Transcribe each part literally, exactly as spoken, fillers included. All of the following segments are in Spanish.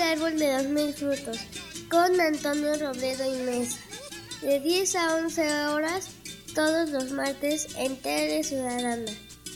árbol de dos mil frutos, con Antonio Robledo y Mesa, de diez a once horas, todos los martes en Tele Ciudadana.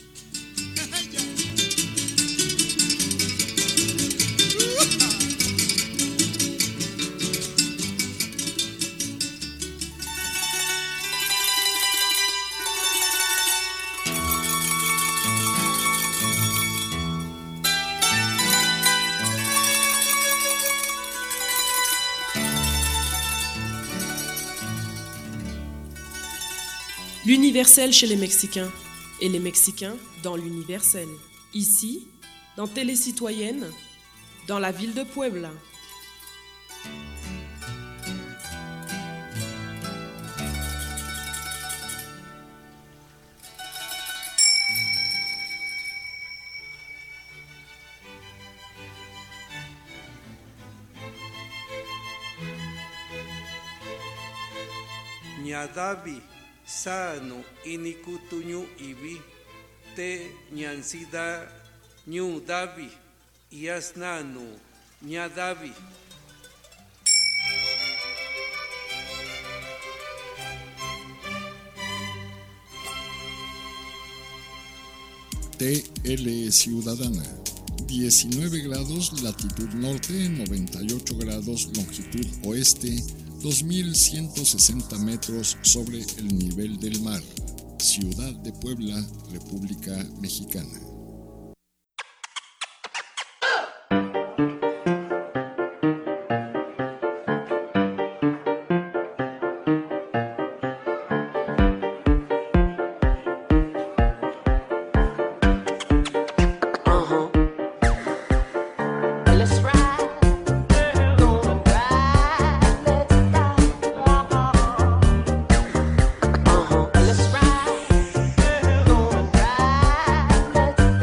L'universel chez les Mexicains et les Mexicains dans l'universel. Ici, dans Télé Citoyenne, dans la ville de Puebla. Ñadavi sano inikutuñu ibi te ñansida ñu davi yasnanu ñadavi. T L Ciudadana, diecinueve grados latitud norte, noventa y ocho grados longitud oeste, dos mil ciento sesenta metros sobre el nivel del mar. Ciudad de Puebla, República Mexicana. Uh-huh.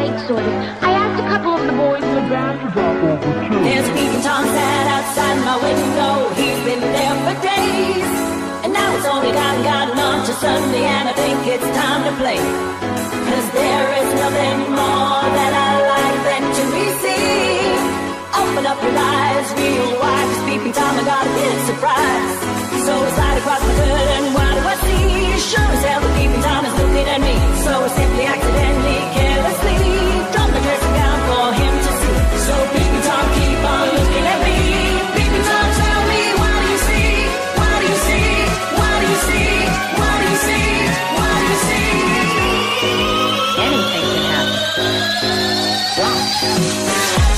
cake, sort of. I asked a couple of the boys in the band to drop over too. There's a peeping Tom sat outside my window. He's been there for days. And now it's only gotten, gotten on to Sunday, and I think it's time to play. Cause there is nothing more that I like than to be seen. Open up your eyes, real wide, cause peeping Tom, I got a big surprise. So I slide across the hood and what do I see? Sure as hell the peeping Tom is looking at me. So I simply accidentally, carelessly dropped my dressing gown for him to see. So peeping Tom, keep on looking at me. Peeping Tom, tell me, what do you see? What do you see? What do you see? What do you see? What do you see? Anything can happen. Watch.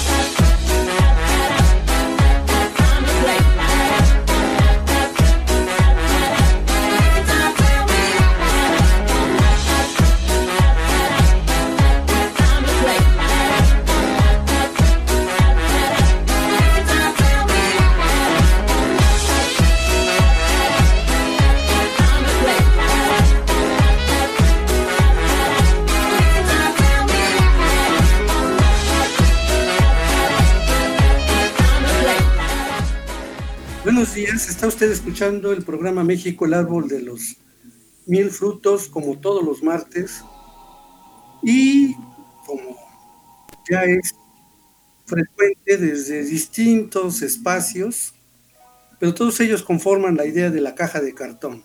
Buenos días, está usted escuchando el programa México, el árbol de los mil frutos, como todos los martes, y como ya es frecuente desde distintos espacios, pero todos ellos conforman la idea de la caja de cartón.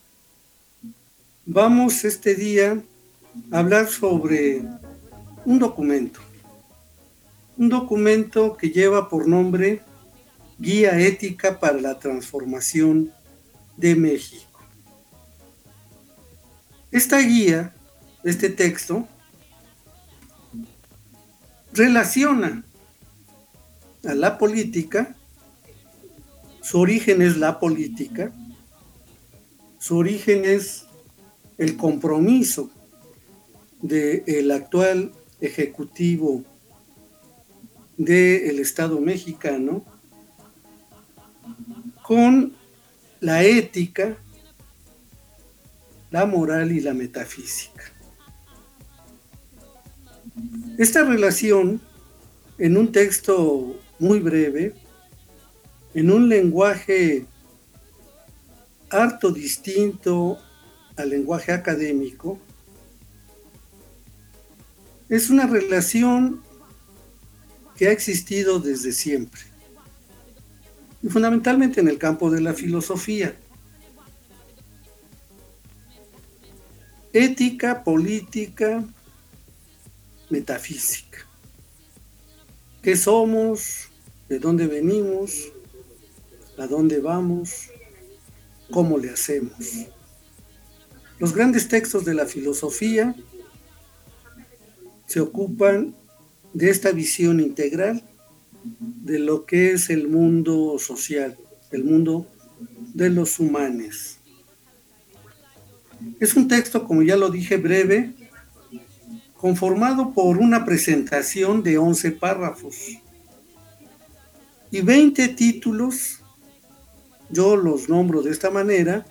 Vamos este día a hablar sobre un documento, un documento que lleva por nombre Guía Ética para la Transformación de México. Esta guía, este texto, relaciona a la política, su origen es la política, su origen es el compromiso del actual ejecutivo del Estado mexicano con la ética, la moral y la metafísica. Esta relación, en un texto muy breve, en un lenguaje harto distinto al lenguaje académico, es una relación que ha existido desde siempre. Y fundamentalmente en el campo de la filosofía. Ética, política, metafísica. ¿Qué somos? ¿De dónde venimos? ¿A dónde vamos? ¿Cómo le hacemos? Los grandes textos de la filosofía se ocupan de esta visión integral de lo que es el mundo social, el mundo de los humanos. Es un texto, como ya lo dije, breve, conformado por una presentación de once párrafos y veinte títulos. Yo los nombro de esta manera,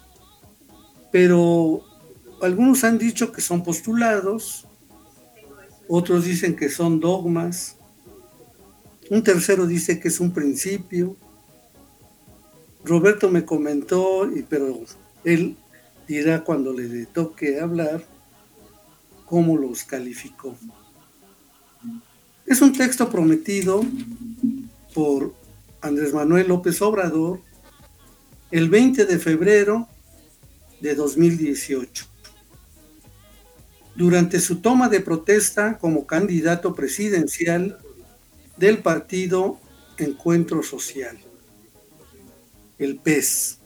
pero algunos han dicho que son postulados, otros dicen que son dogmas, un tercero dice que es un principio. Roberto me comentó, pero él dirá cuando le toque hablar cómo los calificó. Es un texto prometido por Andrés Manuel López Obrador el veinte de febrero de dos mil dieciocho, durante su toma de protesta como candidato presidencial del partido Encuentro Social, el P E S,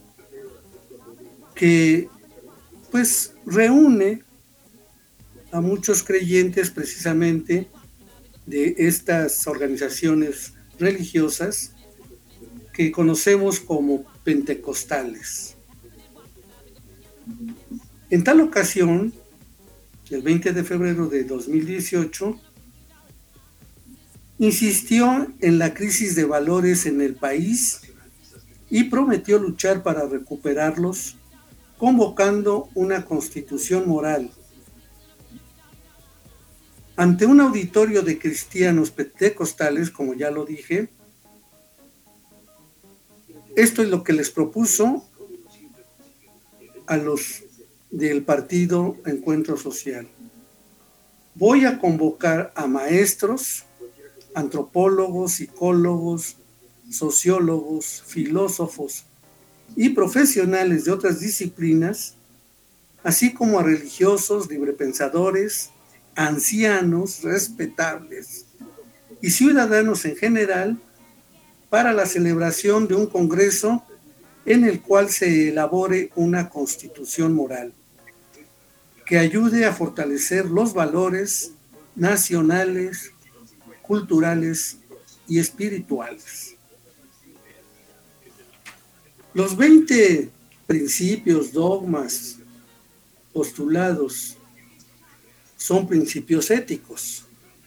que pues reúne a muchos creyentes precisamente de estas organizaciones religiosas que conocemos como pentecostales. En tal ocasión, el veinte de febrero de dos mil dieciocho, insistió en la crisis de valores en el país y prometió luchar para recuperarlos, convocando una constitución moral. ante un auditorio de cristianos pentecostales, como ya lo dije. Esto es lo que les propuso a los del partido Encuentro Social. Voy a convocar a maestros, antropólogos, psicólogos, sociólogos, filósofos y profesionales de otras disciplinas, así como a religiosos, librepensadores, ancianos, respetables y ciudadanos en general, para la celebración de un congreso en el cual se elabore una constitución moral que ayude a fortalecer los valores nacionales, culturales y espirituales. Los veinte principios, dogmas, postulados son principios éticos.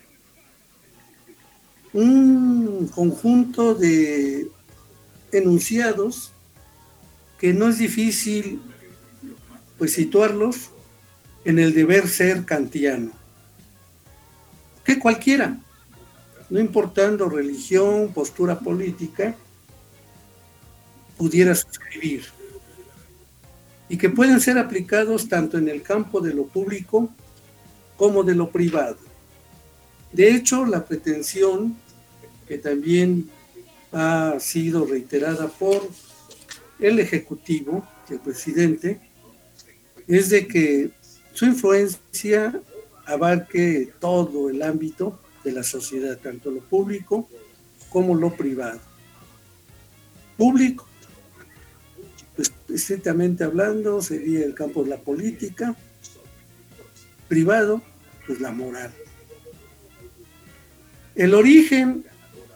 Un conjunto de enunciados que no es difícil pues situarlos en el deber ser kantiano, que cualquiera, no importando religión, postura política, pudiera suscribir, y que pueden ser aplicados tanto en el campo de lo público como de lo privado. De hecho, la pretensión, que también ha sido reiterada por el Ejecutivo, el presidente, es de que su influencia abarque todo el ámbito de la sociedad, tanto lo público como lo privado. Público, pues, estrictamente hablando, sería el campo de la política. Privado, pues la moral. El origen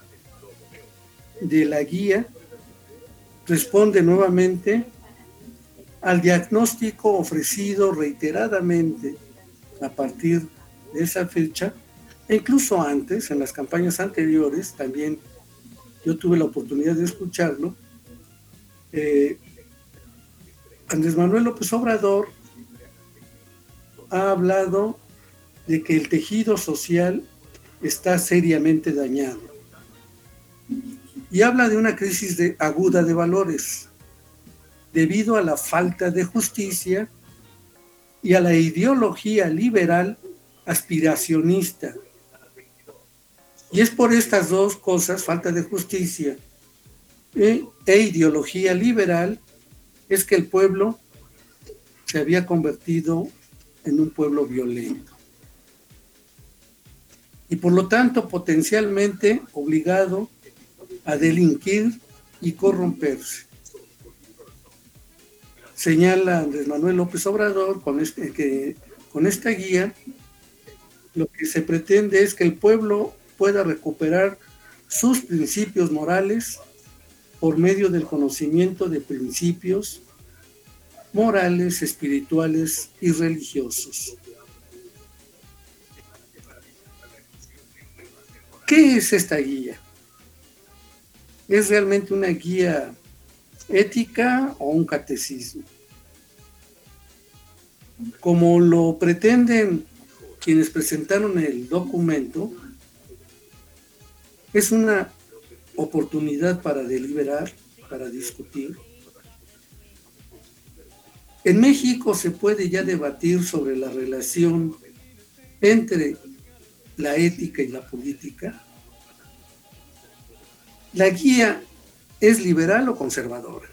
de la guía responde nuevamente al diagnóstico ofrecido reiteradamente a partir de esa fecha, e incluso antes, en las campañas anteriores, también yo tuve la oportunidad de escucharlo. eh, Andrés Manuel López Obrador ha hablado de que el tejido social está seriamente dañado y habla de una crisis de, aguda de valores debido a la falta de justicia y a la ideología liberal aspiracionista. Y es por estas dos cosas, falta de justicia e, e ideología liberal, es que el pueblo se había convertido en un pueblo violento y por lo tanto potencialmente obligado a delinquir y corromperse. Señala Andrés Manuel López Obrador con, este, que, con esta guía lo que se pretende es que el pueblo pueda recuperar sus principios morales por medio del conocimiento de principios morales, espirituales y religiosos. ¿Qué es esta guía? ¿Es realmente una guía ética o un catecismo? Como lo pretenden quienes presentaron el documento, es una oportunidad para deliberar, para discutir. En México se puede ya debatir sobre la relación entre la ética y la política. ¿La guía es liberal o conservadora?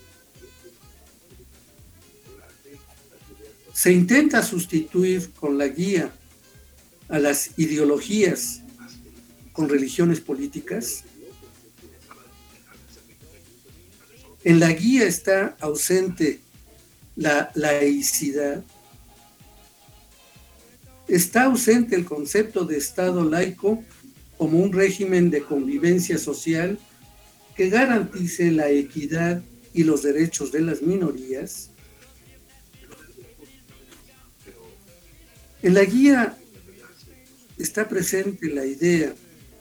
Se intenta sustituir con la guía a las ideologías con religiones políticas. En la guía está ausente la laicidad. Está ausente el concepto de Estado laico como un régimen de convivencia social que garantice la equidad y los derechos de las minorías. En la guía está presente la idea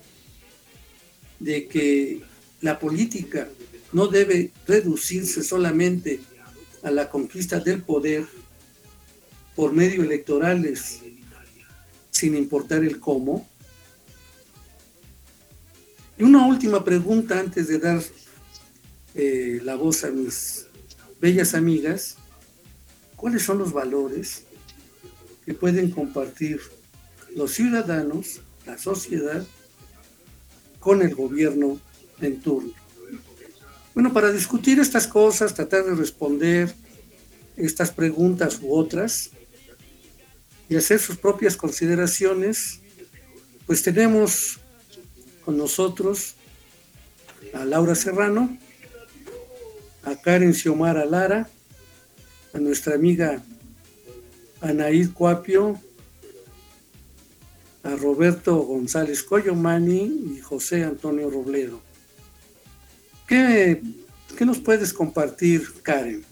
de que la política no debe reducirse solamente a la conquista del poder por medios electorales, sin importar el cómo. Y una última pregunta antes de dar eh, la voz a mis bellas amigas. ¿Cuáles son los valores que pueden compartir los ciudadanos, la sociedad, con el gobierno en turno? Bueno, para discutir estas cosas, tratar de responder estas preguntas u otras y hacer sus propias consideraciones, pues tenemos con nosotros a Laura Serrano, a Karen Xiomara Lara, a nuestra amiga Anaíd Cuapio, a Roberto González Coyomani y José Antonio Robledo. ¿Qué, qué nos puedes compartir, Karen?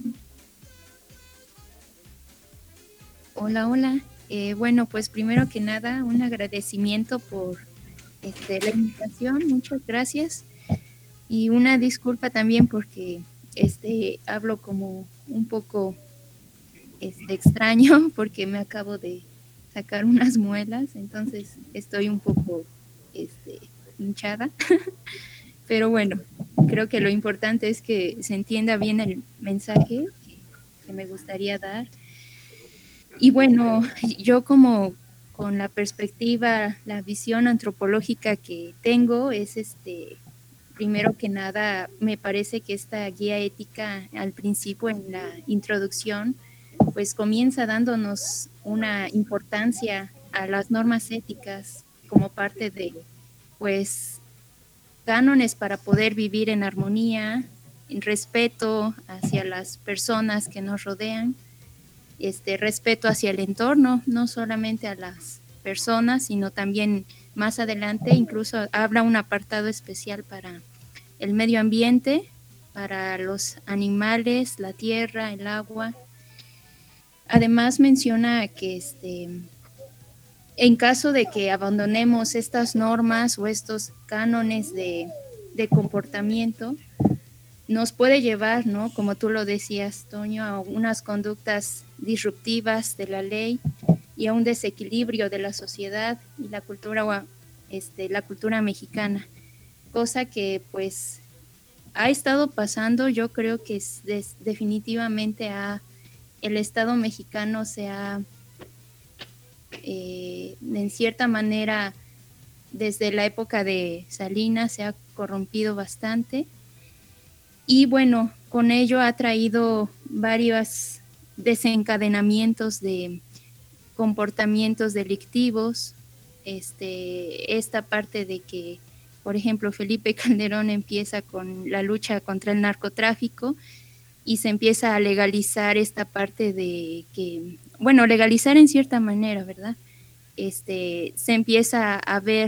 Hola, hola. Eh, bueno, pues primero que nada, un agradecimiento por este, la invitación, muchas gracias. Y una disculpa también porque este, hablo como un poco este, extraño porque me acabo de sacar unas muelas, entonces estoy un poco este, hinchada. Pero bueno, creo que lo importante es que se entienda bien el mensaje que, que me gustaría dar. Y bueno, yo como con la perspectiva, la visión antropológica que tengo es este, primero que nada, me parece que esta guía ética al principio en la introducción, pues comienza dándonos una importancia a las normas éticas como parte de, pues, cánones para poder vivir en armonía, en respeto hacia las personas que nos rodean, este respeto hacia el entorno, no solamente a las personas, sino también más adelante incluso habla un apartado especial para el medio ambiente, para los animales, la tierra, el agua. Además menciona que este, en caso de que abandonemos estas normas o estos cánones de, de comportamiento, nos puede llevar, ¿no? Como tú lo decías, Toño, a unas conductas disruptivas de la ley y a un desequilibrio de la sociedad y la cultura, este, la cultura mexicana, cosa que pues ha estado pasando. Yo creo que es des, definitivamente ha, el Estado mexicano se ha, eh, en cierta manera, desde la época de Salinas se ha corrompido bastante. Y bueno, con ello ha traído varios desencadenamientos de comportamientos delictivos. Este, esta parte de que, por ejemplo, Felipe Calderón empieza con la lucha contra el narcotráfico y se empieza a legalizar esta parte de que, bueno, legalizar en cierta manera, ¿verdad? Este, se empieza a ver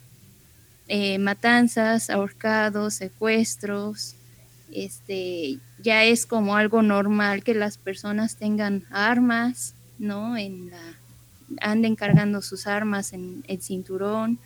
eh, matanzas, ahorcados, secuestros. Este, ya es como algo normal que las personas tengan armas, ¿no? En la, anden cargando sus armas en el cinturón.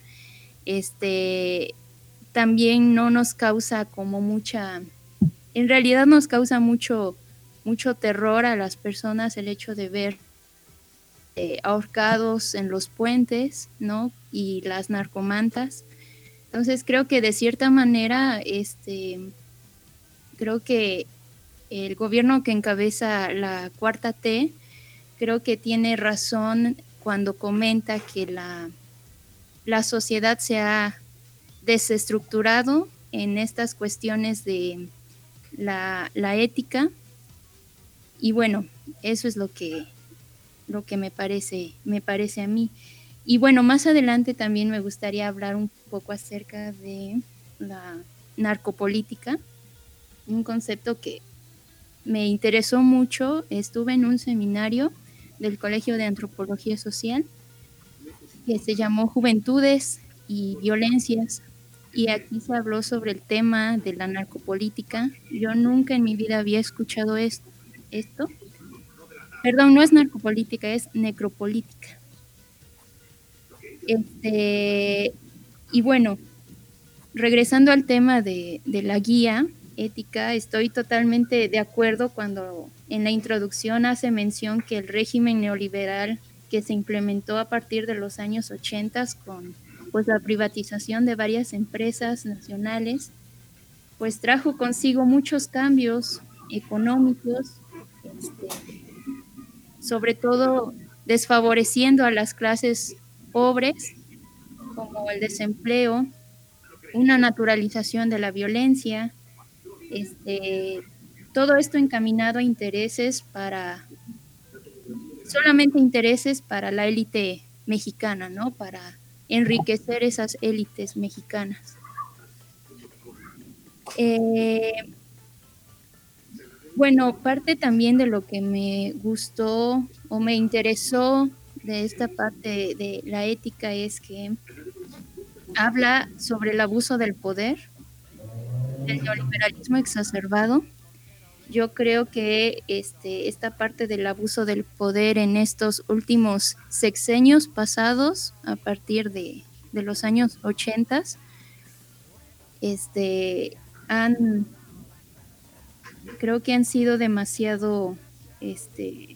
Este, también no nos causa como mucha, en realidad nos causa mucho, mucho terror a las personas el hecho de ver eh, ahorcados en los puentes, ¿no? Y las narcomantas. Entonces creo que de cierta manera, este... creo que el gobierno que encabeza la cuarta T, creo que tiene razón cuando comenta que la, la sociedad se ha desestructurado en estas cuestiones de la, la ética. Y bueno, eso es lo que, lo que me parece, me parece a mí. Y bueno, más adelante también me gustaría hablar un poco acerca de la narcopolítica, un concepto que me interesó mucho. Estuve en un seminario del Colegio de Antropología Social que se llamó Juventudes y Violencias, y aquí se habló sobre el tema de la narcopolítica. Yo nunca en mi vida había escuchado esto, esto. Perdón, no es narcopolítica, es necropolítica. Este, y bueno, regresando al tema de, de la guía ética, estoy totalmente de acuerdo cuando en la introducción hace mención que el régimen neoliberal que se implementó a partir de los años ochenta con pues, la privatización de varias empresas nacionales, pues trajo consigo muchos cambios económicos, este, sobre todo desfavoreciendo a las clases pobres, como el desempleo, una naturalización de la violencia, este, todo esto encaminado a intereses para, solamente intereses para la élite mexicana, ¿no? Para enriquecer esas élites mexicanas. Eh, bueno, parte también de lo que me gustó o me interesó de esta parte de la ética es que habla sobre el abuso del poder, el neoliberalismo exacerbado. Yo creo que este, esta parte del abuso del poder en estos últimos sexenios pasados, a partir de, de los años ochenta, este, han, creo que han sido demasiado este,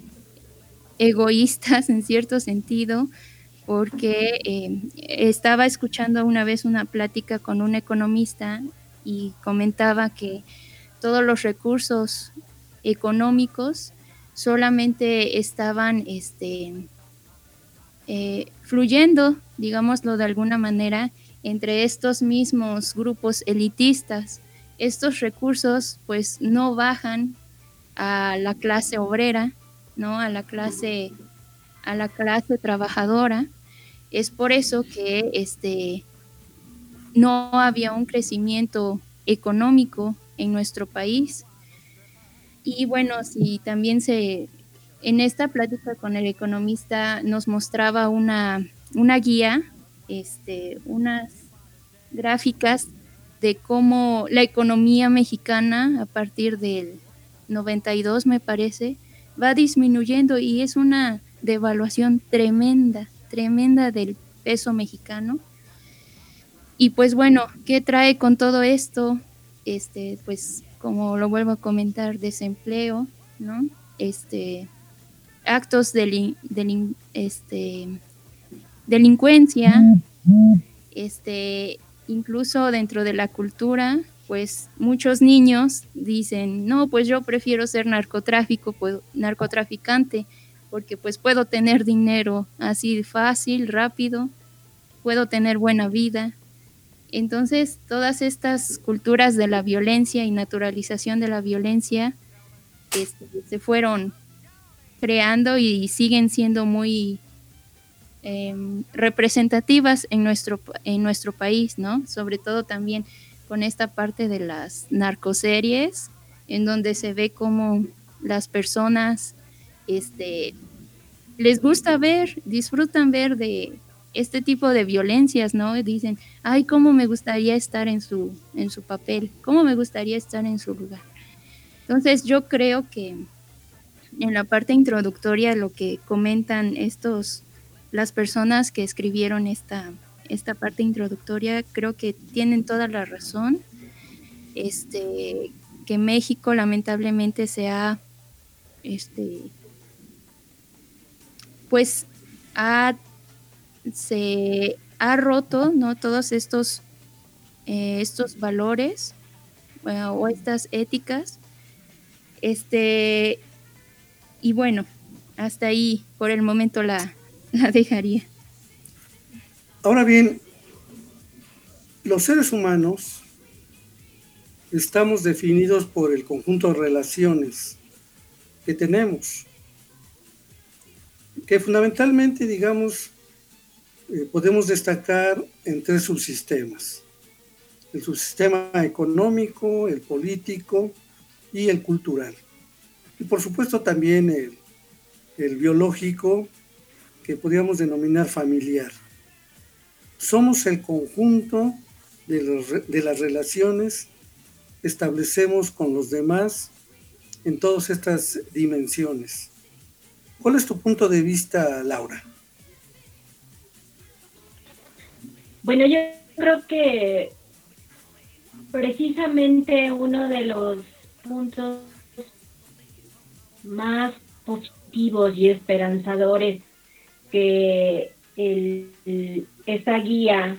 egoístas en cierto sentido, porque eh, estaba escuchando una vez una plática con un economista y comentaba que todos los recursos económicos solamente estaban este, eh, fluyendo, digámoslo de alguna manera, entre estos mismos grupos elitistas. Estos recursos pues no bajan a la clase obrera, ¿no? A la clase, a la clase trabajadora. Es por eso que este, no había un crecimiento económico en nuestro país. Y bueno, si también se, en esta plática con el economista nos mostraba una, una guía, este, unas gráficas de cómo la economía mexicana a partir del noventa y dos, me parece, va disminuyendo y es una devaluación tremenda, tremenda del peso mexicano. Y pues bueno, ¿qué trae con todo esto? Este, pues como lo vuelvo a comentar, desempleo, ¿no? Este, actos de delin, este, delincuencia, este, incluso dentro de la cultura, pues muchos niños dicen, no, pues yo prefiero ser narcotráfico, pues, narcotraficante, porque pues puedo tener dinero así fácil, rápido, puedo tener buena vida. Entonces, todas estas culturas de la violencia y naturalización de la violencia este, se fueron creando y siguen siendo muy eh, representativas en nuestro, en nuestro país, ¿no? Sobre todo también con esta parte de las narcoseries, en donde se ve cómo las personas este, les gusta ver, disfrutan ver de este tipo de violencias, ¿no? Dicen, ay, cómo me gustaría estar en su, en su papel, cómo me gustaría estar en su lugar. Entonces yo creo que en la parte introductoria lo que comentan estos, las personas que escribieron esta, esta parte introductoria, creo que tienen toda la razón, este, que México lamentablemente se ha, este, pues, ha se ha roto, ¿no? Todos estos, eh, estos valores eh, o estas éticas. Este, y bueno, hasta ahí por el momento la, la dejaría. Ahora bien, los seres humanos estamos definidos por el conjunto de relaciones que tenemos, que fundamentalmente, digamos, Eh, podemos destacar en tres subsistemas: el subsistema económico, el político y el cultural. Y por supuesto también el, el biológico, que podríamos denominar familiar. Somos el conjunto de, los, de las relaciones que establecemos con los demás en todas estas dimensiones. ¿Cuál es tu punto de vista, Laura? Bueno, yo creo que precisamente uno de los puntos más positivos y esperanzadores que el, el- esta guía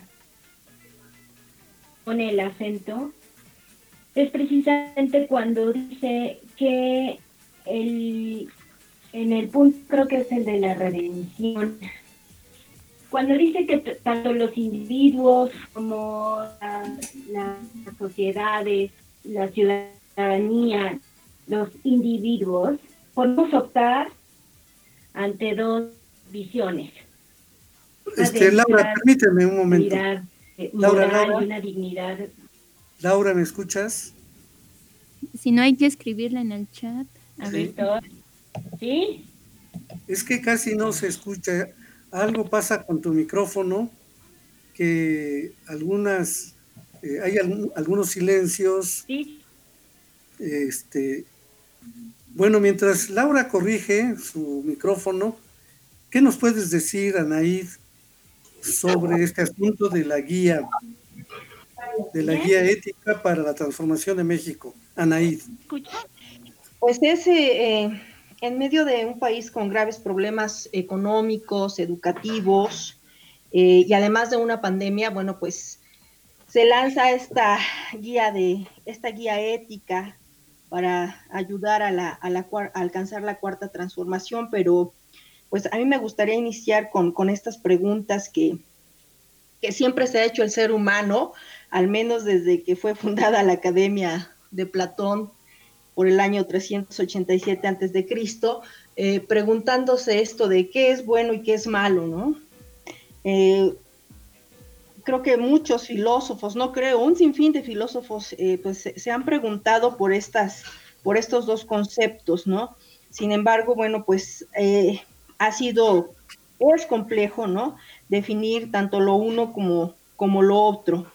pone el acento es precisamente cuando dice que el, en el punto, creo que es el de la redención, cuando dice que t- tanto los individuos como la- las sociedades, la ciudadanía, los individuos, podemos optar ante dos visiones. Una Este, Laura, dignidad, permíteme un momento. dignidad, eh, Laura, moral Laura. y una dignidad. Laura, ¿me escuchas? Si no, hay que escribirla en el chat. A Sí. ver. ¿Sí? Es que casi no se escucha. Algo pasa con tu micrófono, que algunas, eh, hay algún- algunos silencios. Sí. Este, bueno, mientras Laura corrige su micrófono, ¿qué nos puedes decir, Anaíd, sobre este asunto de la guía, de la guía ética para la transformación de México? Anaíd. Pues es eh, eh, en medio de un país con graves problemas económicos, educativos, eh, y además de una pandemia, bueno, pues se lanza esta guía de esta guía ética para ayudar a, la, a, la, a alcanzar la cuarta transformación, pero pues a mí me gustaría iniciar con, con estas preguntas que, que siempre se ha hecho el ser humano, al menos desde que fue fundada la Academia de Platón por el año trescientos ochenta y siete antes de Cristo, eh, preguntándose esto de qué es bueno y qué es malo, ¿no? Eh, creo que muchos filósofos, no creo, un sinfín de filósofos, eh, pues se, se han preguntado por estas, por estos dos conceptos, ¿no? Sin embargo, bueno, pues eh, ha sido, es complejo, ¿no? Definir tanto lo uno como, como lo otro.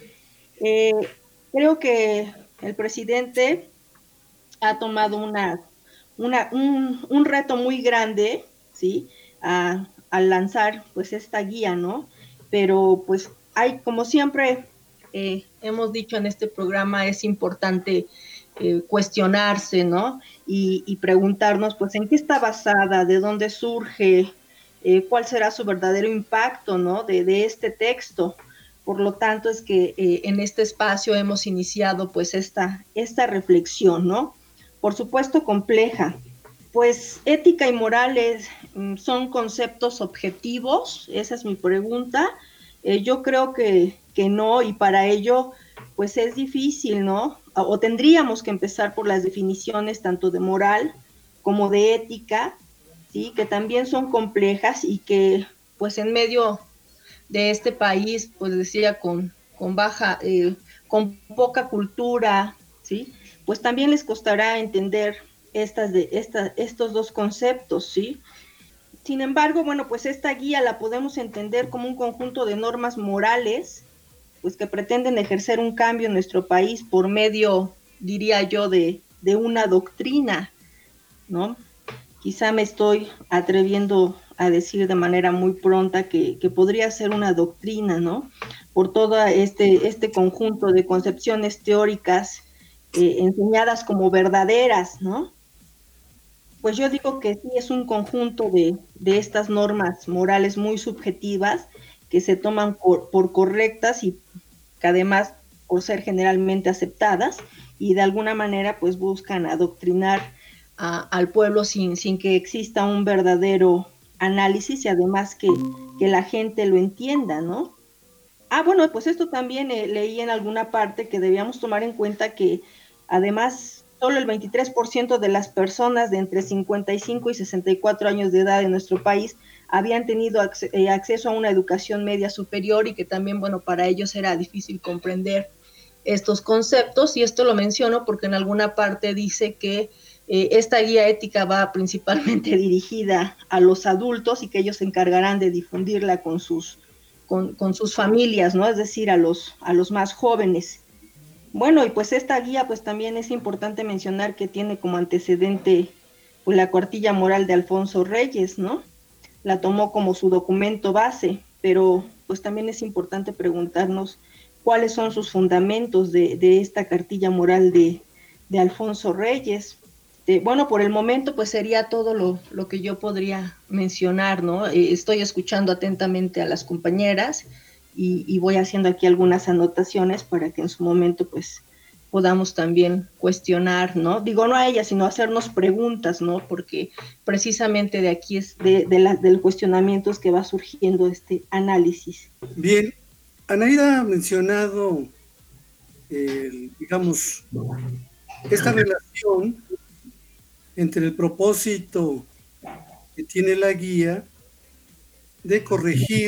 Eh, creo que el presidente ha tomado una, una, un, un reto muy grande, ¿sí? A, al lanzar, pues, esta guía, ¿no? Pero, pues, hay, como siempre eh, hemos dicho en este programa, es importante eh, cuestionarse, ¿no? Y, y preguntarnos, pues, ¿en qué está basada? ¿De dónde surge? Eh, ¿Cuál será su verdadero impacto, ¿no? De, de este texto. Por lo tanto, es que eh, en este espacio hemos iniciado, pues, esta, esta reflexión, ¿no? Por supuesto, compleja. Pues ética y morales son conceptos objetivos, esa es mi pregunta. Eh, yo creo que, que no, y para ello, pues es difícil, ¿no? O tendríamos que empezar por las definiciones tanto de moral como de ética, ¿sí? Que también son complejas y que, pues en medio de este país, pues decía, con, con baja, eh, con poca cultura, ¿sí? Pues también les costará entender estas de, esta, estos dos conceptos, ¿sí? Sin embargo, bueno, pues esta guía la podemos entender como un conjunto de normas morales, pues que pretenden ejercer un cambio en nuestro país por medio, diría yo, de, de una doctrina, ¿no? Quizá me estoy atreviendo a decir de manera muy pronta que, que podría ser una doctrina, ¿no? Por todo este, este conjunto de concepciones teóricas eh, enseñadas como verdaderas, ¿no? Pues yo digo que sí es un conjunto de, de estas normas morales muy subjetivas que se toman por, por correctas y que además por ser generalmente aceptadas y de alguna manera pues buscan adoctrinar a, al pueblo sin, sin que exista un verdadero análisis y además que, que la gente lo entienda, ¿no? Ah, bueno, pues esto también eh, leí en alguna parte que debíamos tomar en cuenta que además solo el veintitrés por ciento de las personas de entre cincuenta y cinco y sesenta y cuatro años de edad en nuestro país habían tenido ac- eh, acceso a una educación media superior y que también, bueno, para ellos era difícil comprender estos conceptos, y esto lo menciono porque en alguna parte dice que eh, esta guía ética va principalmente dirigida a los adultos y que ellos se encargarán de difundirla con sus, con, con sus familias, ¿no? Es decir, a los, a los más jóvenes. Bueno, y pues esta guía, pues también es importante mencionar que tiene como antecedente pues la cuartilla moral de Alfonso Reyes, ¿no? La tomó como su documento base, pero pues también es importante preguntarnos cuáles son sus fundamentos de, de esta cartilla moral de, de Alfonso Reyes. este, bueno, por el momento pues sería todo lo, lo que yo podría mencionar, ¿no? Eh, estoy escuchando atentamente a las compañeras y, y voy haciendo aquí algunas anotaciones para que en su momento pues podamos también cuestionar, ¿no? Digo, no a ellas, sino hacernos preguntas, ¿no? Porque precisamente de aquí es de, de la, del cuestionamiento es que va surgiendo este análisis. Bien, Anaida ha mencionado, eh, digamos, esta relación entre el propósito que tiene la guía de corregir,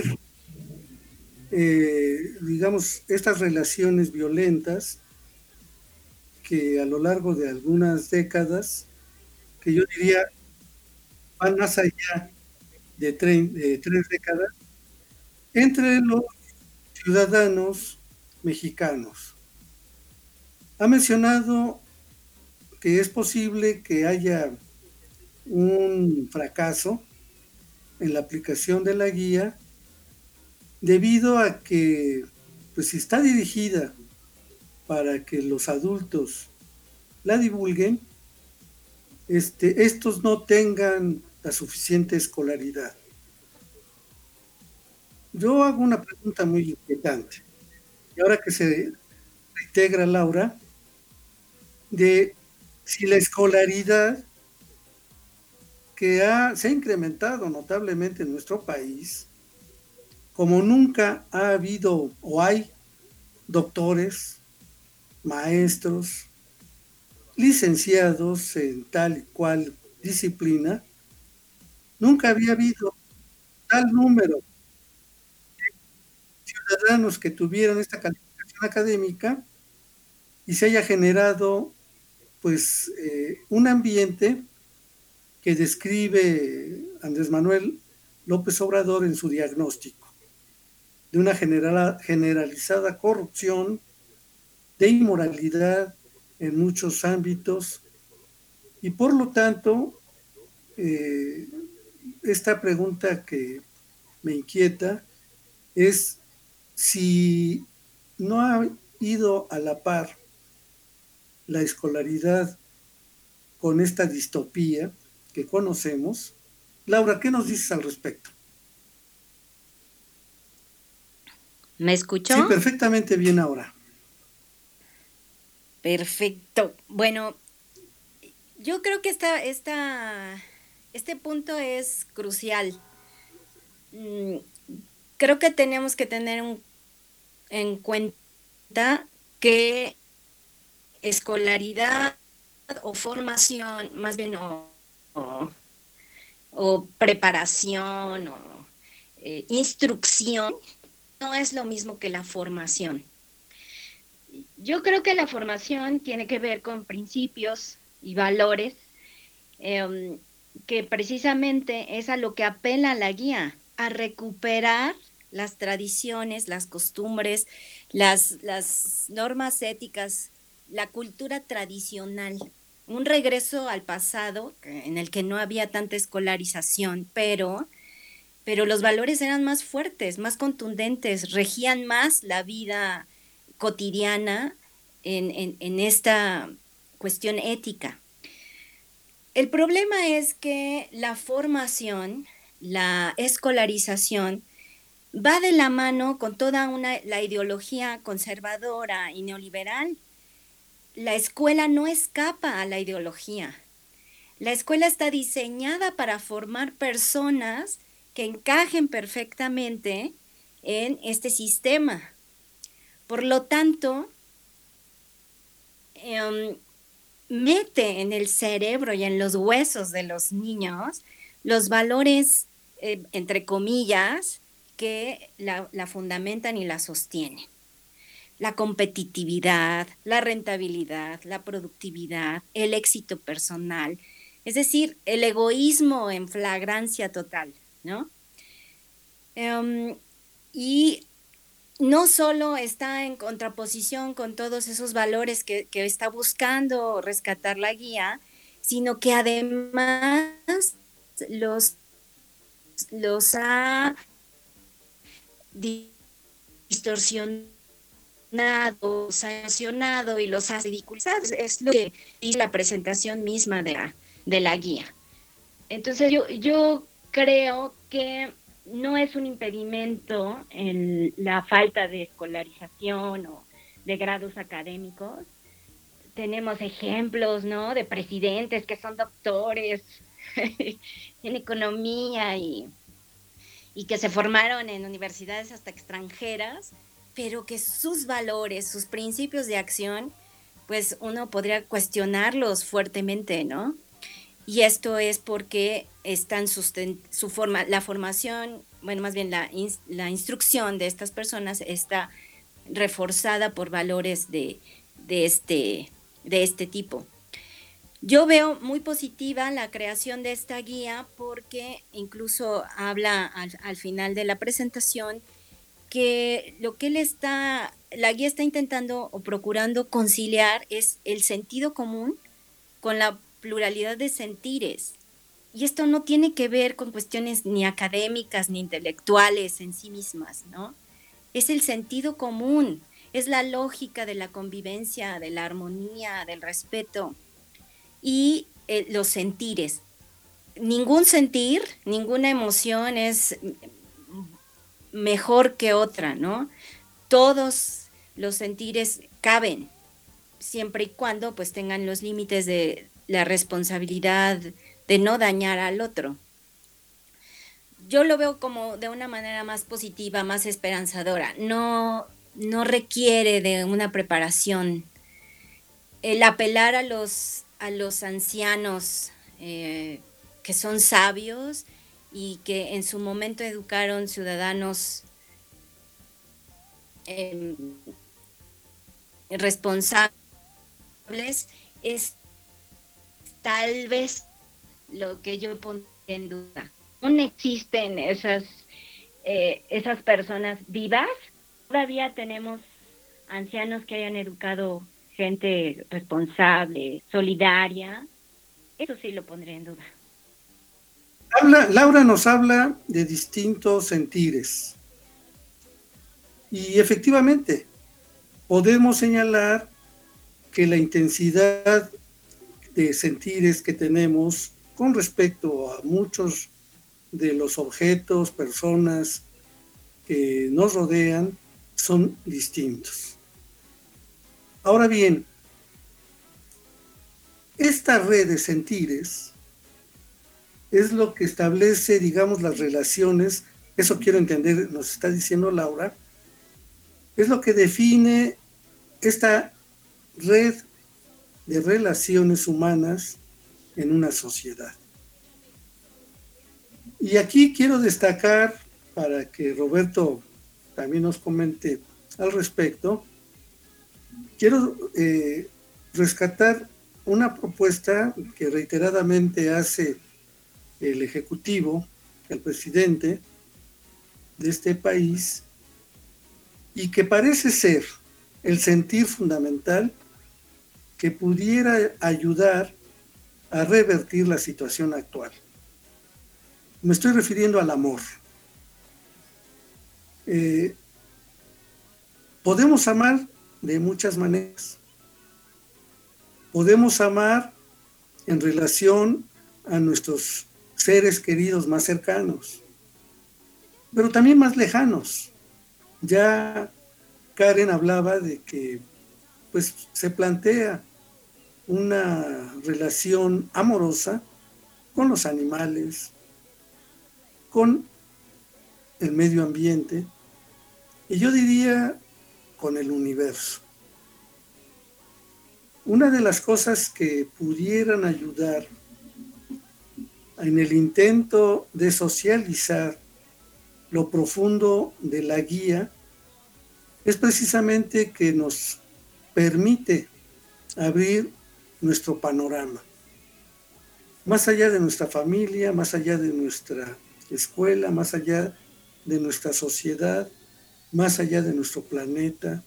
eh, digamos, estas relaciones violentas que a lo largo de algunas décadas, que yo diría van más allá de, tre- de tres décadas, entre los ciudadanos mexicanos. Ha mencionado que es posible que haya un fracaso en la aplicación de la guía debido a que, pues, si está dirigida para que los adultos la divulguen, este, estos no tengan la suficiente escolaridad. Yo hago una pregunta muy inquietante, y ahora que se integra Laura, de si la escolaridad que ha, se ha incrementado notablemente en nuestro país, como nunca ha habido o hay doctores, maestros, licenciados en tal y cual disciplina, nunca había habido tal número de ciudadanos que tuvieran esta calificación académica y se haya generado pues eh, un ambiente que describe Andrés Manuel López Obrador en su diagnóstico, de una general, generalizada corrupción, de inmoralidad en muchos ámbitos, y por lo tanto, eh, esta pregunta que me inquieta es si no ha ido a la par la escolaridad con esta distopía que conocemos. Laura, ¿qué nos dices al respecto? ¿Me escuchó? Sí, perfectamente bien ahora. Perfecto. Bueno, yo creo que esta, esta, este punto es crucial. Mm, creo que tenemos que tener un, en cuenta que escolaridad o formación, más bien, o, o, o preparación o eh, instrucción, no es lo mismo que la formación. Yo creo que la formación tiene que ver con principios y valores eh, que precisamente es a lo que apela la guía, a recuperar las tradiciones, las costumbres, las, las normas éticas, la cultura tradicional, un regreso al pasado en el que no había tanta escolarización, pero, pero los valores eran más fuertes, más contundentes, regían más la vida cotidiana en, en, en esta cuestión ética. El problema es que la formación, la escolarización, va de la mano con toda una, la ideología conservadora y neoliberal. La escuela no escapa a la ideología. La escuela está diseñada para formar personas que encajen perfectamente en este sistema. Por lo tanto, eh, mete en el cerebro y en los huesos de los niños los valores, eh, entre comillas, que la, la fundamentan y la sostienen. La competitividad, la rentabilidad, la productividad, el éxito personal, es decir, el egoísmo en flagrancia total, ¿no? Um, y no solo está en contraposición con todos esos valores que, que está buscando rescatar la guía, sino que además los, los ha distorsionado sancionado y los ha ridiculizado. Es lo que dice la presentación misma de la, de la guía. Entonces yo, yo creo que no es un impedimento en la falta de escolarización o de grados académicos. Tenemos ejemplos, ¿no?, de presidentes que son doctores en economía y, y que se formaron en universidades hasta extranjeras, pero que sus valores, sus principios de acción, pues uno podría cuestionarlos fuertemente, ¿no? Y esto es porque están susten- su forma, la formación, bueno, más bien la, in- la instrucción de estas personas está reforzada por valores de, de, este, de este tipo. Yo veo muy positiva la creación de esta guía porque incluso habla al, al final de la presentación que lo que él está, la guía está intentando o procurando conciliar es el sentido común con la pluralidad de sentires. Y esto no tiene que ver con cuestiones ni académicas ni intelectuales en sí mismas, ¿no? Es el sentido común, es la lógica de la convivencia, de la armonía, del respeto y eh, los sentires. Ningún sentir, ninguna emoción es mejor que otra, ¿no? Todos los sentires caben, siempre y cuando pues tengan los límites de la responsabilidad de no dañar al otro. Yo lo veo como de una manera más positiva, más esperanzadora. No, no requiere de una preparación. El apelar a los, a los ancianos eh, que son sabios y que en su momento educaron ciudadanos eh, responsables es tal vez lo que yo pondría en duda. No existen esas, eh, esas personas vivas. Todavía tenemos ancianos que hayan educado gente responsable, solidaria. Eso sí lo pondría en duda. Habla, Laura nos habla de distintos sentires. Y efectivamente, podemos señalar que la intensidad de sentires que tenemos con respecto a muchos de los objetos, personas que nos rodean, son distintos. Ahora bien, esta red de sentires es lo que establece, digamos, las relaciones, eso quiero entender, nos está diciendo Laura, es lo que define esta red de relaciones humanas en una sociedad. Y aquí quiero destacar, para que Roberto también nos comente al respecto, quiero eh, rescatar una propuesta que reiteradamente hace el Ejecutivo, el presidente de este país, y que parece ser el sentir fundamental que pudiera ayudar a revertir la situación actual. Me estoy refiriendo al amor. Eh, podemos amar de muchas maneras. Podemos amar en relación a nuestros seres queridos más cercanos, pero también más lejanos. Ya Karen hablaba de que pues se plantea una relación amorosa con los animales, con el medio ambiente, y yo diría con el universo. Una de las cosas que pudieran ayudar en el intento de socializar lo profundo de la guía es precisamente que nos permite abrir nuestro panorama, más allá de nuestra familia, más allá de nuestra escuela, más allá de nuestra sociedad, más allá de nuestro planeta,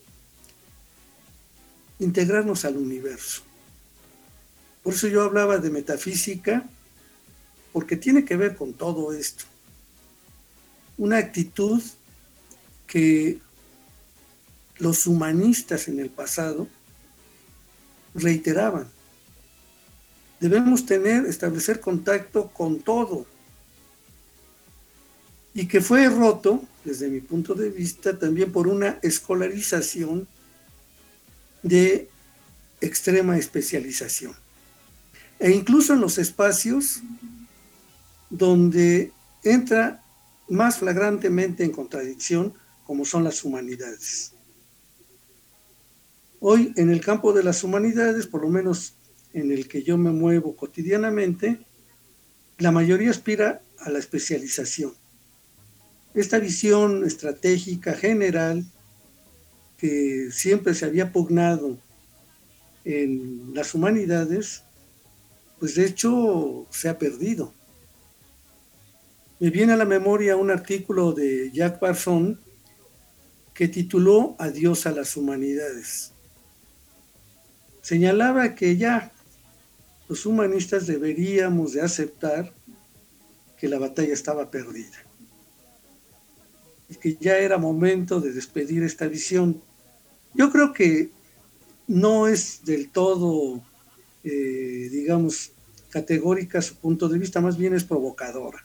integrarnos al universo. Por eso yo hablaba de metafísica, porque tiene que ver con todo esto. Una actitud que, los humanistas en el pasado reiteraban. Debemos tener, establecer contacto con todo. Y que fue roto, desde mi punto de vista, también por una escolarización de extrema especialización. E incluso en los espacios donde entra más flagrantemente en contradicción, como son las humanidades. Hoy, en el campo de las humanidades, por lo menos en el que yo me muevo cotidianamente, la mayoría aspira a la especialización. Esta visión estratégica general que siempre se había pugnado en las humanidades, pues de hecho se ha perdido. Me viene a la memoria un artículo de Jacques Barzón que tituló Adiós a las humanidades. Señalaba que ya los humanistas deberíamos de aceptar que la batalla estaba perdida y que ya era momento de despedir esta visión. Yo creo que no es del todo, eh, digamos, categórica su punto de vista, más bien es provocadora.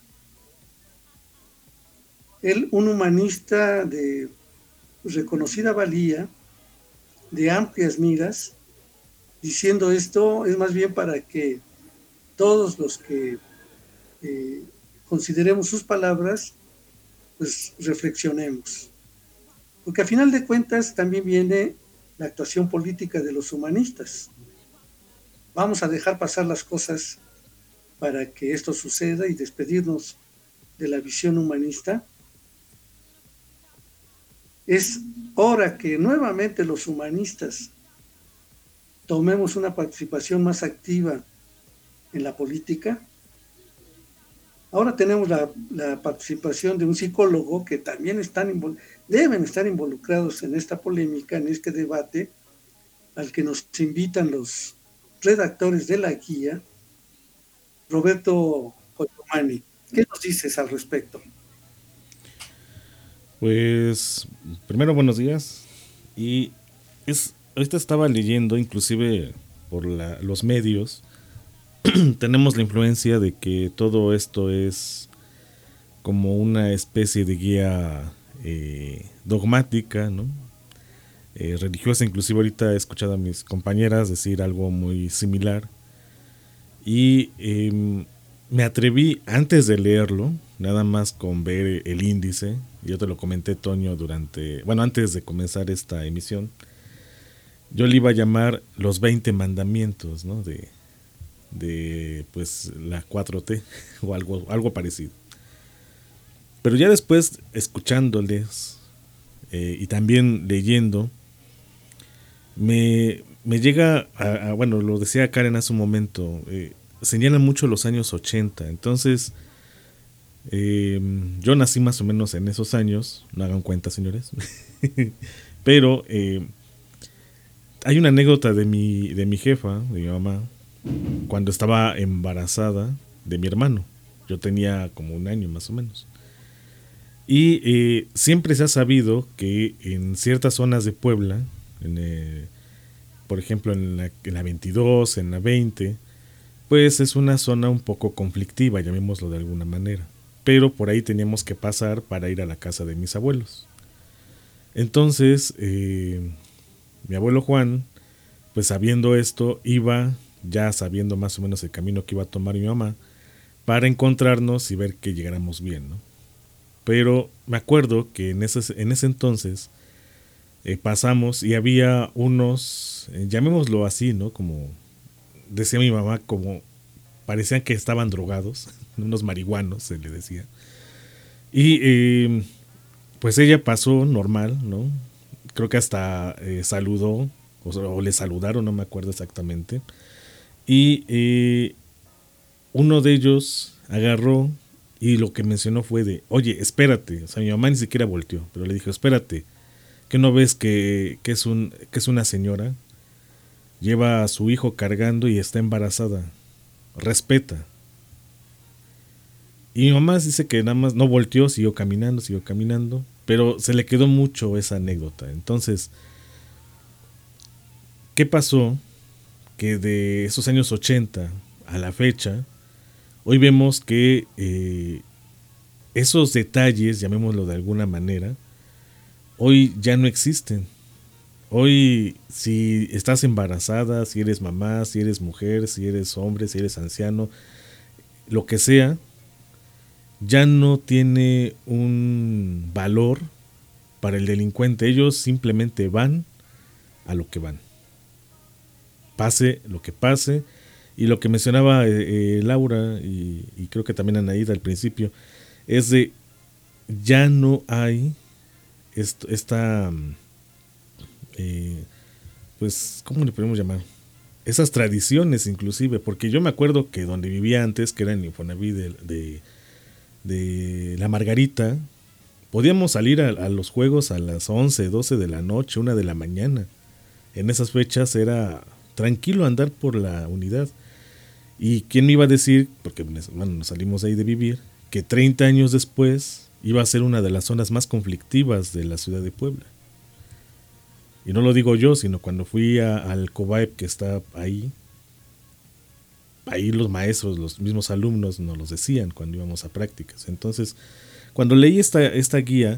Él, un humanista de reconocida valía, de amplias miras, diciendo esto es más bien para que todos los que eh, consideremos sus palabras, pues reflexionemos. Porque a final de cuentas también viene la actuación política de los humanistas. Vamos a dejar pasar las cosas para que esto suceda y despedirnos de la visión humanista. Es hora que nuevamente los humanistas tomemos una participación más activa en la política. Ahora tenemos la, la participación de un psicólogo que también están, deben estar involucrados en esta polémica, en este debate, al que nos invitan los redactores de la guía. Roberto Coyomani, ¿qué nos dices al respecto? Pues, primero buenos días. Y es, ahorita estaba leyendo, inclusive por la, los medios, tenemos la influencia de que todo esto es como una especie de guía eh, dogmática, ¿no? Eh, religiosa. Inclusive ahorita he escuchado a mis compañeras decir algo muy similar. Y eh, me atreví antes de leerlo, nada más con ver el índice. Yo te lo comenté, Toño, durante, bueno, antes de comenzar esta emisión. Yo le iba a llamar los veinte mandamientos, ¿no? De, de pues la cuatro T o algo, algo parecido. Pero ya después, escuchándoles eh, y también leyendo, me, me llega a, a, bueno, lo decía Karen hace un momento, eh, señalan mucho los años ochenta. Entonces, eh, yo nací más o menos en esos años, no hagan cuenta, señores. Pero eh, hay una anécdota de mi, de mi jefa, de mi mamá, cuando estaba embarazada de mi hermano. Yo tenía como un año más o menos. Y eh, siempre se ha sabido que en ciertas zonas de Puebla, en, eh, por ejemplo en la, en la veintidós, en la veinte, pues es una zona un poco conflictiva, llamémoslo de alguna manera. Pero por ahí teníamos que pasar para ir a la casa de mis abuelos. Entonces, eh, mi abuelo Juan, pues sabiendo esto, iba ya sabiendo más o menos el camino que iba a tomar mi mamá para encontrarnos y ver que llegáramos bien, ¿no? Pero me acuerdo que en ese, en ese entonces eh, pasamos y había unos, eh, llamémoslo así, ¿no? Como decía mi mamá, como parecían que estaban drogados, unos marihuanos se le decía. Y eh, pues ella pasó normal, ¿no? Creo que hasta eh, saludó, o, o le saludaron, no me acuerdo exactamente. Y eh, uno de ellos agarró y lo que mencionó fue de, oye, espérate. O sea, mi mamá ni siquiera volteó, pero le dijo, espérate, ¿que no ves que, que, es un, que es una señora? Lleva a su hijo cargando y está embarazada. Respeta. Y mi mamá dice que nada más no volteó, siguió caminando, siguió caminando. pero se le quedó mucho esa anécdota. Entonces, ¿qué pasó? Que de esos años ochenta a la fecha, hoy vemos que eh, esos detalles, llamémoslo de alguna manera, hoy ya no existen. Hoy, si estás embarazada, si eres mamá, si eres mujer, si eres hombre, si eres anciano, lo que sea, ya no tiene un valor para el delincuente. Ellos simplemente van a lo que van. Pase lo que pase. Y lo que mencionaba eh, eh, Laura y, y creo que también Anaída al principio, es de ya no hay esto, esta, eh, pues, ¿cómo le podemos llamar? Esas tradiciones inclusive, porque yo me acuerdo que donde vivía antes, que era en Infonavit de, de, de La Margarita, podíamos salir a, a los juegos a las once, doce de la noche, una de la mañana. En esas fechas era tranquilo andar por la unidad. ¿Y quién me iba a decir, porque bueno, nos salimos ahí de vivir, que treinta años después iba a ser una de las zonas más conflictivas de la ciudad de Puebla? Y no lo digo yo, sino cuando fui a, al COBAEP que está ahí, ahí los maestros, los mismos alumnos nos los decían cuando íbamos a prácticas. Entonces, cuando leí esta, esta guía,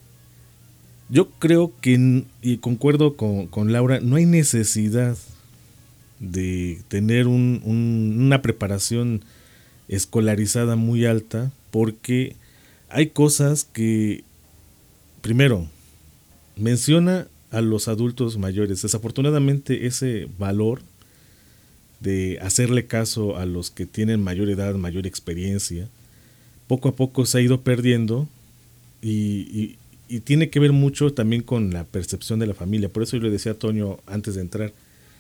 yo creo que, y concuerdo con, con Laura, no hay necesidad de tener un, un, una preparación escolarizada muy alta, porque hay cosas que, primero, menciona a los adultos mayores. Desafortunadamente ese valor de hacerle caso a los que tienen mayor edad, mayor experiencia, poco a poco se ha ido perdiendo y, y, y tiene que ver mucho también con la percepción de la familia. Por eso yo le decía a Toño antes de entrar,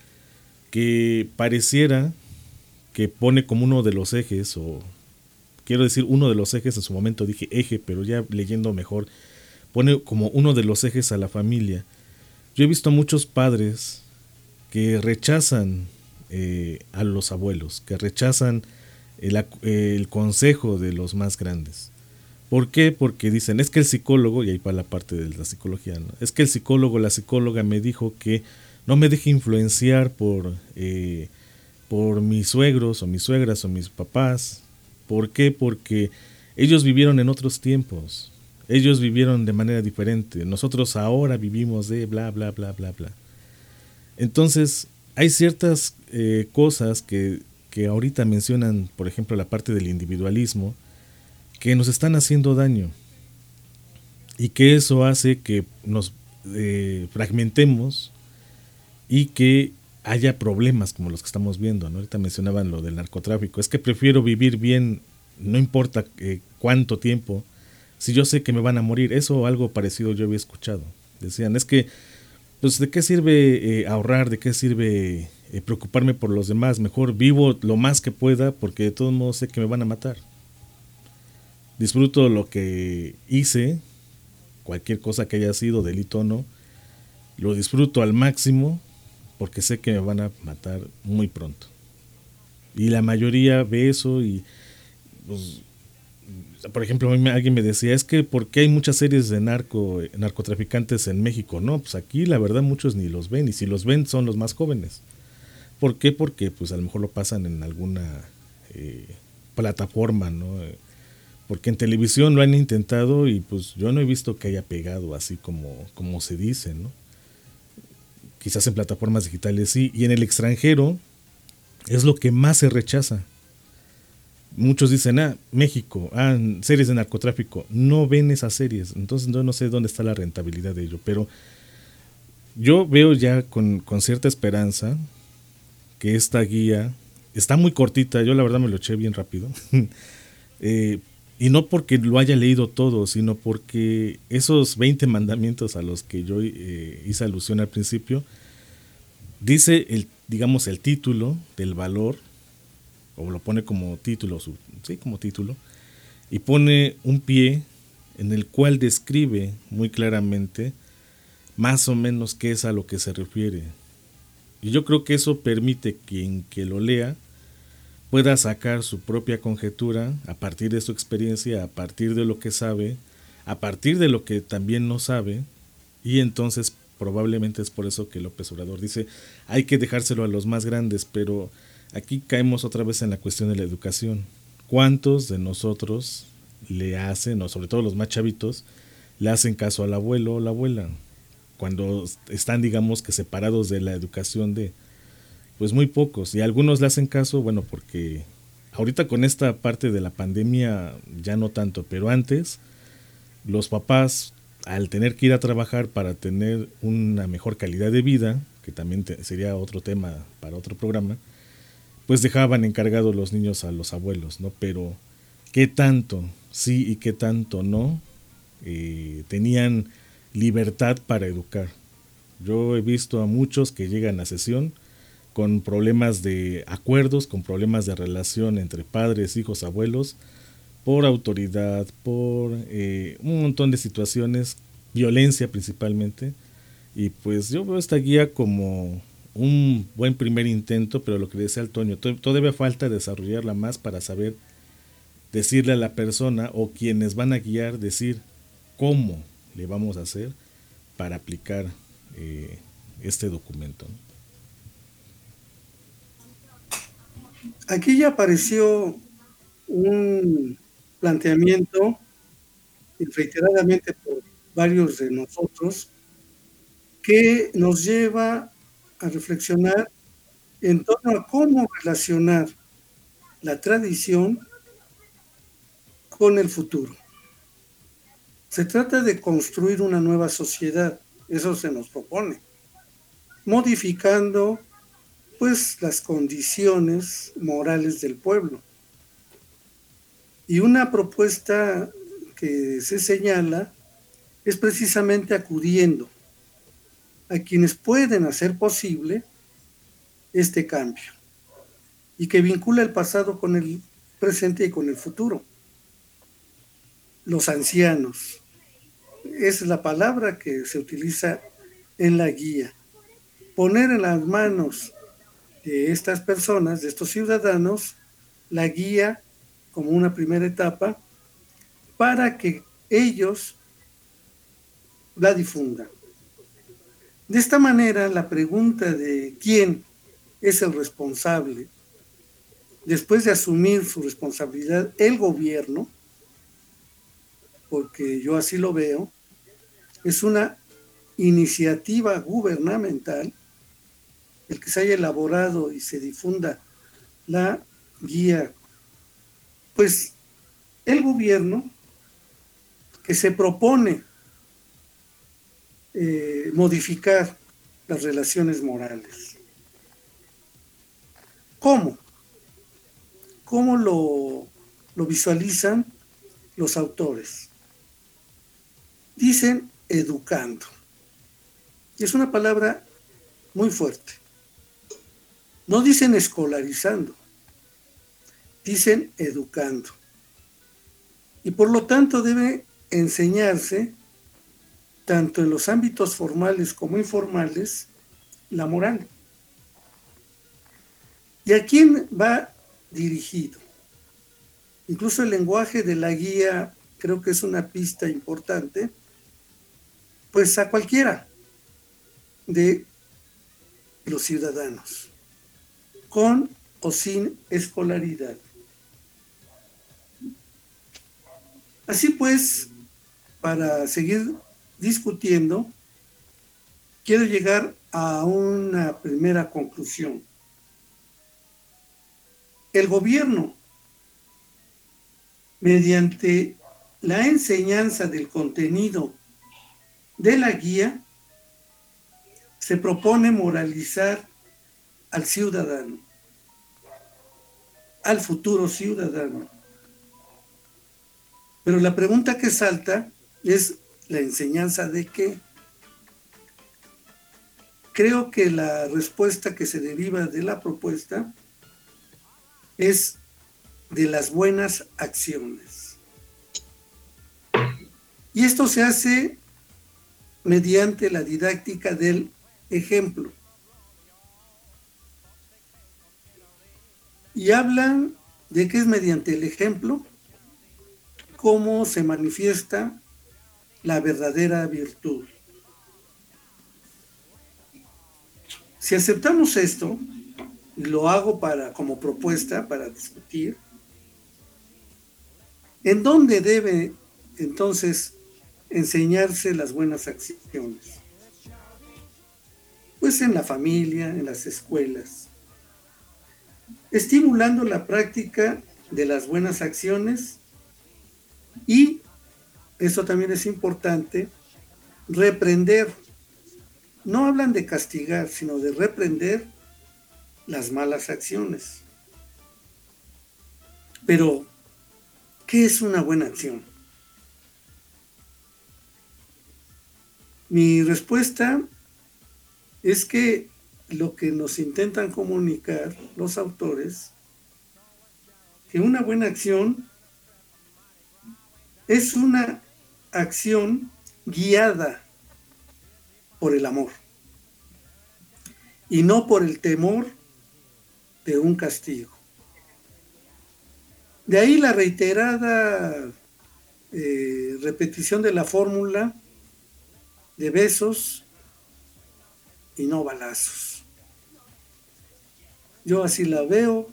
que pareciera que pone como uno de los ejes, o quiero decir uno de los ejes, en su momento dije eje, pero ya leyendo mejor, pone como uno de los ejes a la familia. Yo he visto muchos padres que rechazan eh, a los abuelos, que rechazan el, el consejo de los más grandes. ¿Por qué? Porque dicen, es que el psicólogo, y ahí va la parte de la psicología, ¿no? Es que el psicólogo, la psicóloga me dijo que no me deje influenciar por, eh, por mis suegros o mis suegras o mis papás. ¿Por qué? Porque ellos vivieron en otros tiempos. Ellos vivieron de manera diferente. Nosotros ahora vivimos de bla, bla, bla, bla, bla. Entonces, hay ciertas eh, cosas que, que ahorita mencionan, por ejemplo, la parte del individualismo, que nos están haciendo daño. Y que eso hace que nos eh, fragmentemos y que haya problemas como los que estamos viendo, ¿no? Ahorita mencionaban lo del narcotráfico. Es que prefiero vivir bien, no importa eh, cuánto tiempo, si yo sé que me van a morir. Eso o algo parecido yo había escuchado. Decían, es que, pues, ¿de qué sirve eh, ahorrar? ¿De qué sirve eh, preocuparme por los demás? Mejor vivo lo más que pueda, porque de todos modos sé que me van a matar. Disfruto lo que hice, cualquier cosa que haya sido, delito o no, lo disfruto al máximo, porque sé que me van a matar muy pronto. Y la mayoría ve eso y, pues, por ejemplo, a mí alguien me decía, es que ¿por qué hay muchas series de narco, narcotraficantes en México? No, pues aquí la verdad muchos ni los ven, y si los ven son los más jóvenes. ¿Por qué? Porque pues a lo mejor lo pasan en alguna eh, plataforma, ¿no? Porque en televisión lo han intentado y pues yo no he visto que haya pegado así como, como se dice, ¿no? Quizás en plataformas digitales sí, y en el extranjero es lo que más se rechaza. Muchos dicen, ah, México, ah, series de narcotráfico, no ven esas series, entonces no, no sé dónde está la rentabilidad de ello, pero yo veo ya con, con cierta esperanza que esta guía está muy cortita, yo la verdad me lo eché bien rápido, eh, y no porque lo haya leído todo, sino porque esos veinte mandamientos a los que yo eh, hice alusión al principio, dice, el, digamos, el título del valor, o lo pone como título, su, sí, como título, y pone un pie en el cual describe muy claramente más o menos qué es a lo que se refiere. Y yo creo que eso permite que quien que lo lea pueda sacar su propia conjetura a partir de su experiencia, a partir de lo que sabe, a partir de lo que también no sabe, y entonces probablemente es por eso que López Obrador dice hay que dejárselo a los más grandes, pero aquí caemos otra vez en la cuestión de la educación. ¿Cuántos de nosotros le hacen, o sobre todo los más chavitos, le hacen caso al abuelo o la abuela? Cuando están, digamos que separados de la educación de, pues muy pocos, y algunos le hacen caso, bueno, porque ahorita con esta parte de la pandemia ya no tanto, pero antes los papás, al tener que ir a trabajar para tener una mejor calidad de vida, que también te, sería otro tema para otro programa, pues dejaban encargados los niños a los abuelos, ¿no? Pero qué tanto sí y qué tanto no eh, tenían libertad para educar. Yo he visto a muchos que llegan a sesión con problemas de acuerdos, con problemas de relación entre padres, hijos, abuelos, por autoridad, por eh, un montón de situaciones, violencia principalmente, y pues yo veo esta guía como un buen primer intento, pero lo que decía el Toño, to- todavía falta desarrollarla más para saber decirle a la persona o quienes van a guiar, decir cómo le vamos a hacer para aplicar eh, este documento, ¿no? Aquí ya apareció un planteamiento reiteradamente por varios de nosotros que nos lleva a reflexionar en torno a cómo relacionar la tradición con el futuro. Se trata de construir una nueva sociedad, eso se nos propone, modificando pues las condiciones morales del pueblo. Y una propuesta que se señala es precisamente acudiendo a quienes pueden hacer posible este cambio y que vincula el pasado con el presente y con el futuro. Los ancianos, es la palabra que se utiliza en la guía. Poner en las manos de estas personas, de estos ciudadanos, la guía como una primera etapa para que ellos la difundan. De esta manera, la pregunta de quién es el responsable, después de asumir su responsabilidad el gobierno, porque yo así lo veo, es una iniciativa gubernamental el que se haya elaborado y se difunda la guía, pues el gobierno que se propone eh, modificar las relaciones morales. ¿Cómo? ¿Cómo lo, lo visualizan los autores? Dicen educando. Y es una palabra muy fuerte. No dicen escolarizando, dicen educando. Y por lo tanto debe enseñarse, tanto en los ámbitos formales como informales, la moral. ¿Y a quién va dirigido? Incluso el lenguaje de la guía creo que es una pista importante, pues a cualquiera de los ciudadanos, con o sin escolaridad. Así pues, para seguir discutiendo, quiero llegar a una primera conclusión. El gobierno, mediante la enseñanza del contenido de la guía, se propone moralizar al ciudadano, al futuro ciudadano. Pero la pregunta que salta es la enseñanza de qué. Creo que la respuesta que se deriva de la propuesta es de las buenas acciones. Y esto se hace mediante la didáctica del ejemplo. Y hablan de que es mediante el ejemplo cómo se manifiesta la verdadera virtud. Si aceptamos esto, y lo hago para, como propuesta para discutir, ¿en dónde debe entonces enseñarse las buenas acciones? Pues en la familia, en las escuelas, estimulando la práctica de las buenas acciones y, eso también es importante, reprender. No hablan de castigar, sino de reprender las malas acciones. Pero, ¿qué es una buena acción? Mi respuesta es que lo que nos intentan comunicar los autores, que una buena acción es una acción guiada por el amor y no por el temor de un castigo. De ahí la reiterada eh, repetición de la fórmula de besos y no balazos. Yo así la veo.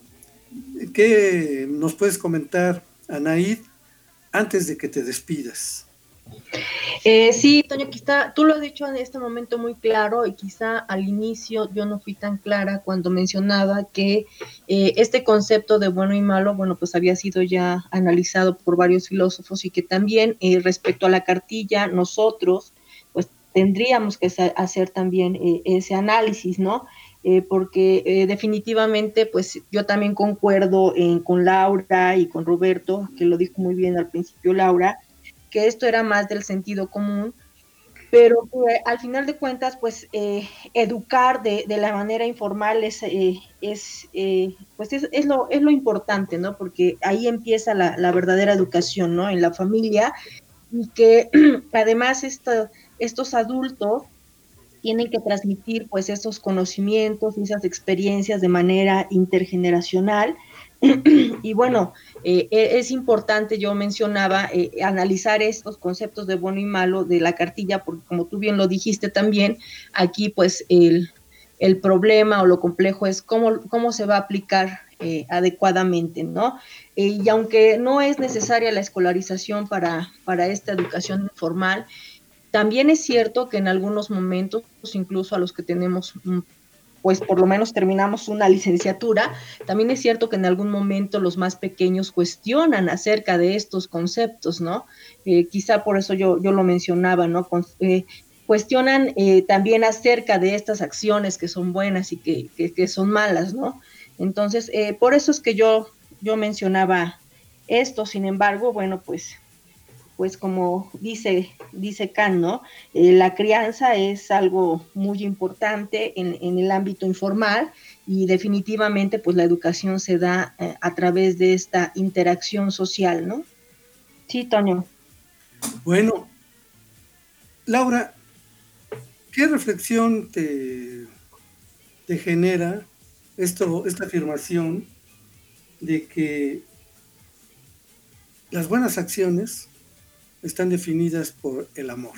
¿Qué nos puedes comentar, Anaid, antes de que te despidas? Eh, sí, Toño, quizá tú lo has dicho en este momento muy claro y quizá al inicio yo no fui tan clara cuando mencionaba que eh, este concepto de bueno y malo, bueno, pues había sido ya analizado por varios filósofos y que también eh, respecto a la cartilla nosotros pues tendríamos que hacer también eh, ese análisis, ¿no? Eh, porque eh, definitivamente pues yo también concuerdo en, con Laura y con Roberto, que lo dijo muy bien al principio Laura, que esto era más del sentido común, pero eh, al final de cuentas, pues eh, educar de, de la manera informal es, eh, es, eh, pues es, es, lo, es lo importante, ¿no? Porque ahí empieza la, la verdadera educación, ¿no? En la familia, y que además esto, estos adultos tienen que transmitir pues esos conocimientos y esas experiencias de manera intergeneracional. Y bueno, eh, es importante, yo mencionaba, eh, analizar estos conceptos de bueno y malo de la cartilla, porque como tú bien lo dijiste también, aquí pues el, el problema o lo complejo es cómo, cómo se va a aplicar eh, adecuadamente, ¿no? Eh, y aunque no es necesaria la escolarización para, para esta educación informal, también es cierto que en algunos momentos, incluso a los que tenemos, pues por lo menos terminamos una licenciatura, también es cierto que en algún momento los más pequeños cuestionan acerca de estos conceptos, ¿no? Eh, quizá por eso yo, yo lo mencionaba, ¿no? Con, eh, cuestionan eh, también acerca de estas acciones que son buenas y que, que, que son malas, ¿no? Entonces, eh, por eso es que yo, yo mencionaba esto. Sin embargo, bueno, pues pues como dice, dice Kant, ¿no? Eh, la crianza es algo muy importante en, en el ámbito informal y definitivamente pues la educación se da eh, a través de esta interacción social, ¿no? Sí, Toño. Bueno, Laura, ¿qué reflexión te, te genera esto, esta afirmación de que las buenas acciones están definidas por el amor?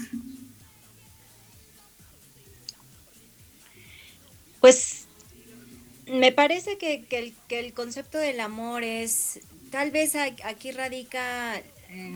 Pues me parece que, que, el, que el concepto del amor es, tal vez aquí radica eh,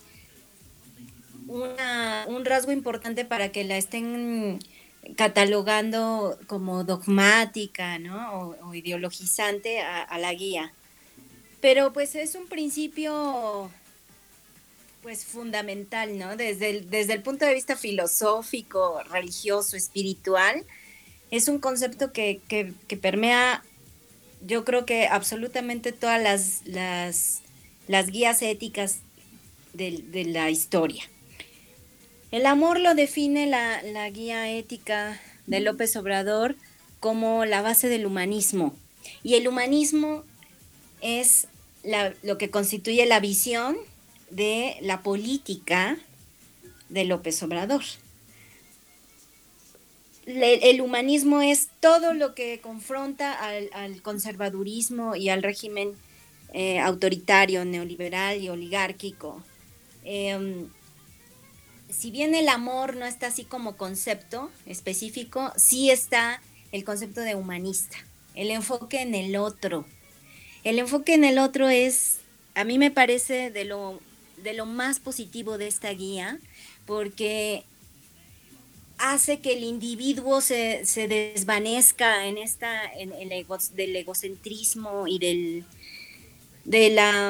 una, un rasgo importante para que la estén catalogando como dogmática, ¿no? O, o ideologizante a, a la guía. Pero pues es un principio pues fundamental, ¿no? Desde el, desde el punto de vista filosófico, religioso, espiritual, es un concepto que, que, que permea, yo creo que absolutamente todas las, las, las guías éticas de, de la historia. El amor lo define la, la guía ética de López Obrador como la base del humanismo. Y el humanismo es la, lo que constituye la visión de la política de López Obrador. Le, el humanismo es todo lo que confronta al, al conservadurismo y al régimen eh, autoritario, neoliberal y oligárquico. Eh, si bien el amor no está así como concepto específico, sí está el concepto de humanista, el enfoque en el otro. El enfoque en el otro es, a mí me parece de lo, de lo más positivo de esta guía, porque hace que el individuo se, se desvanezca en esta, en el ego, del egocentrismo y del, de la,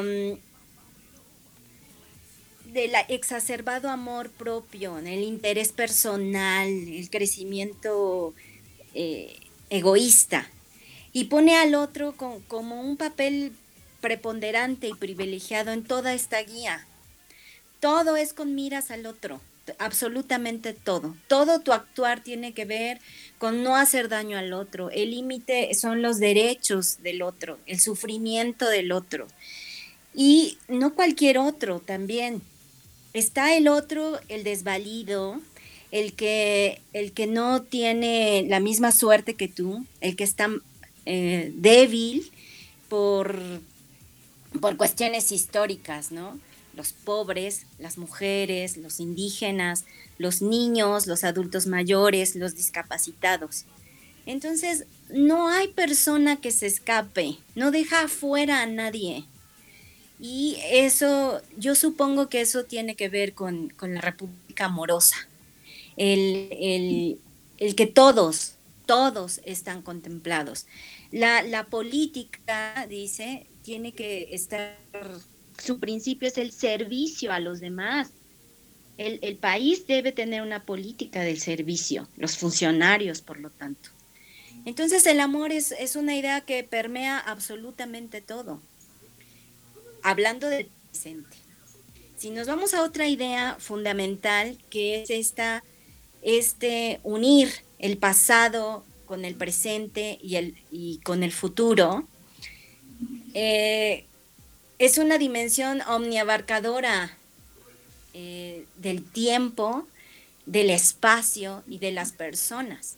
del exacerbado amor propio, el interés personal, el crecimiento eh, egoísta, y pone al otro con, como un papel preponderante y privilegiado en toda esta guía. Todo es con miras al otro, absolutamente todo. Todo tu actuar tiene que ver con no hacer daño al otro. El límite son los derechos del otro, el sufrimiento del otro. Y no cualquier otro también. Está el otro, el desvalido, el que, el que no tiene la misma suerte que tú, el que está eh, débil por, por cuestiones históricas, ¿no? Los pobres, las mujeres, los indígenas, los niños, los adultos mayores, los discapacitados. Entonces, no hay persona que se escape, no deja afuera a nadie. Y eso, yo supongo que eso tiene que ver con, con la República Amorosa. El, el, el que todos, todos están contemplados. La, la política, dice, tiene que estar, su principio es el servicio a los demás. El, el país debe tener una política del servicio, los funcionarios, por lo tanto. Entonces el amor es, es una idea que permea absolutamente todo. Hablando del presente. Si nos vamos a otra idea fundamental, que es esta, este unir el pasado con el presente y, el, y con el futuro, eh, es una dimensión omniabarcadora eh, del tiempo, del espacio y de las personas.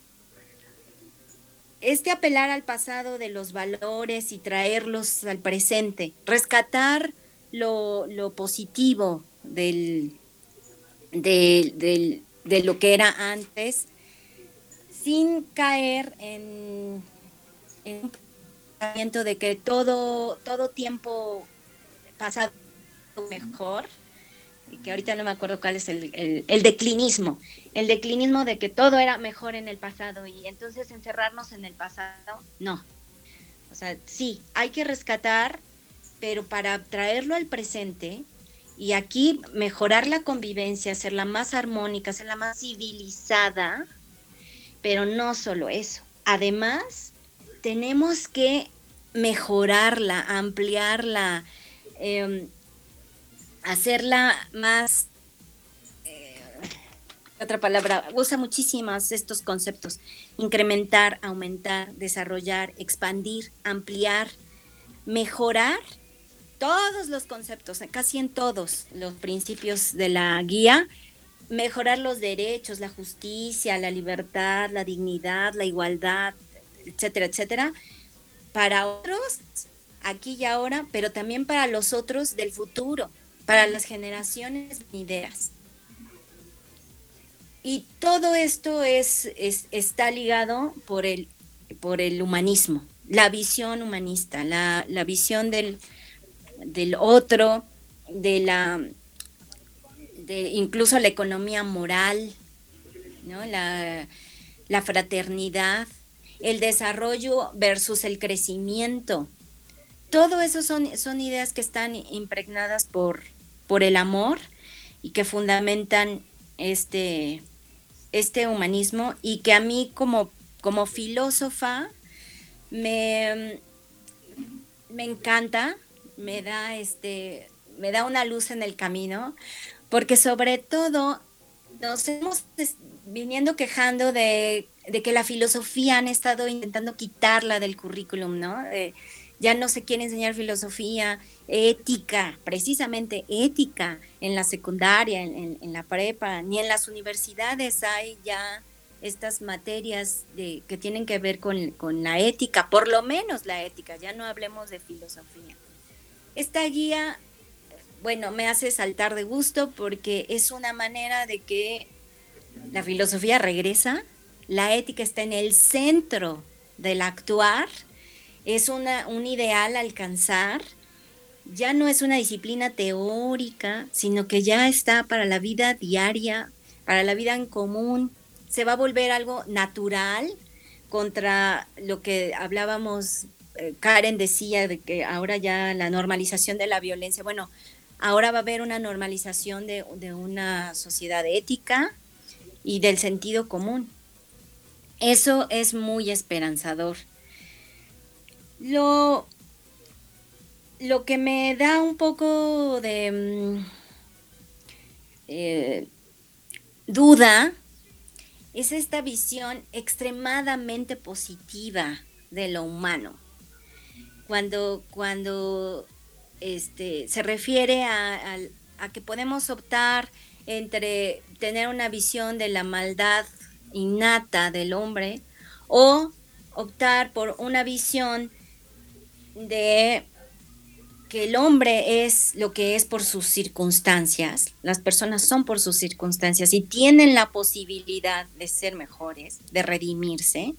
Este apelar al pasado de los valores y traerlos al presente, rescatar lo, lo positivo del, de, del, de lo que era antes, sin caer en, en un pensamiento de que todo, todo tiempo pasado mejor, y que ahorita no me acuerdo cuál es el, el, el declinismo, el declinismo de que todo era mejor en el pasado y entonces encerrarnos en el pasado, no. O sea, sí, hay que rescatar, pero para traerlo al presente y aquí mejorar la convivencia, hacerla más armónica, hacerla más civilizada, pero no solo eso. Además, tenemos que mejorarla, ampliarla, eh, hacerla más, eh, otra palabra, usa muchísimos estos conceptos, incrementar, aumentar, desarrollar, expandir, ampliar, mejorar todos los conceptos, casi en todos los principios de la guía, mejorar los derechos, la justicia, la libertad, la dignidad, la igualdad, etcétera, etcétera, para otros, aquí y ahora, pero también para los otros del futuro, para las generaciones venideras. Y todo esto es, es, está ligado por el, por el humanismo, la visión humanista, la, la visión del, del otro, de la, de incluso la economía moral, ¿no? la, la fraternidad, el desarrollo versus el crecimiento. Todo eso son, son ideas que están impregnadas por, por el amor y que fundamentan este, este humanismo y que a mí como, como filósofa me, me encanta, me da, este, me da una luz en el camino, porque sobre todo nos hemos viniendo quejando de, de que la filosofía han estado intentando quitarla del currículum, ¿no? De, ya no se quiere enseñar filosofía, ética, precisamente ética, en la secundaria, en, en, en la prepa, ni en las universidades hay ya estas materias de, que tienen que ver con, con la ética, por lo menos la ética, ya no hablemos de filosofía. Esta guía bueno, me hace saltar de gusto porque es una manera de que la filosofía regresa, la ética está en el centro del actuar, es una, un ideal a alcanzar, ya no es una disciplina teórica, sino que ya está para la vida diaria, para la vida en común, se va a volver algo natural contra lo que hablábamos, eh, Karen decía de que ahora ya la normalización de la violencia, bueno, ahora va a haber una normalización de, de una sociedad ética y del sentido común. Eso es muy esperanzador. Lo, lo que me da un poco de eh, duda es esta visión extremadamente positiva de lo humano. Cuando, cuando este, se refiere a, a, a que podemos optar entre tener una visión de la maldad innata del hombre o optar por una visión de que el hombre es lo que es por sus circunstancias, las personas son por sus circunstancias y tienen la posibilidad de ser mejores, de redimirse.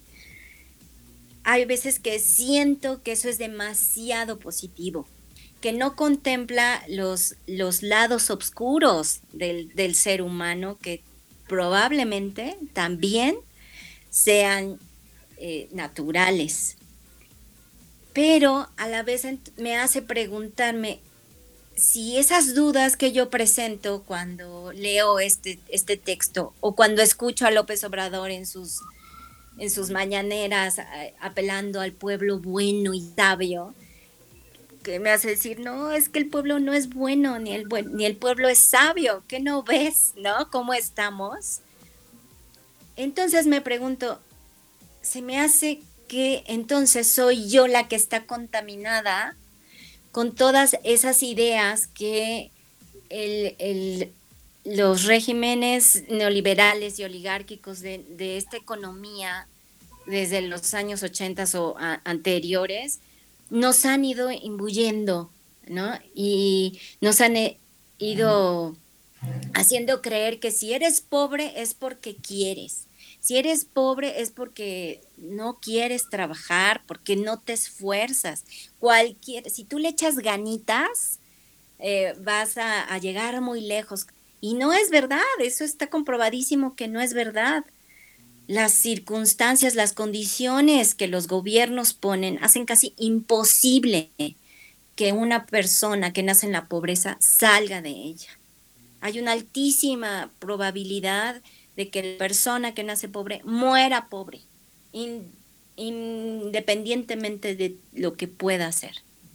Hay veces que siento que eso es demasiado positivo, que no contempla los, los lados oscuros del, del ser humano que probablemente también sean eh, naturales. Pero a la vez me hace preguntarme si esas dudas que yo presento cuando leo este, este texto o cuando escucho a López Obrador en sus, en sus mañaneras apelando al pueblo bueno y sabio, que me hace decir, no, es que el pueblo no es bueno, ni el, ni el pueblo es sabio, ¿qué no ves, no? ¿Cómo estamos? Entonces me pregunto, se me hace que entonces soy yo la que está contaminada con todas esas ideas que el, el, los regímenes neoliberales y oligárquicos de, de esta economía desde los años ochenta o a, anteriores nos han ido imbuyendo, ¿no? Y nos han e, ido haciendo creer que si eres pobre es porque quieres. Si eres pobre es porque no quieres trabajar, porque no te esfuerzas. Cualquier, si tú le echas ganitas, eh, vas a, a llegar muy lejos. Y no es verdad, eso está comprobadísimo que no es verdad. Las circunstancias, las condiciones que los gobiernos ponen hacen casi imposible que una persona que nace en la pobreza salga de ella. Hay una altísima probabilidad de que la persona que nace pobre muera pobre, in, independientemente de lo que pueda hacer.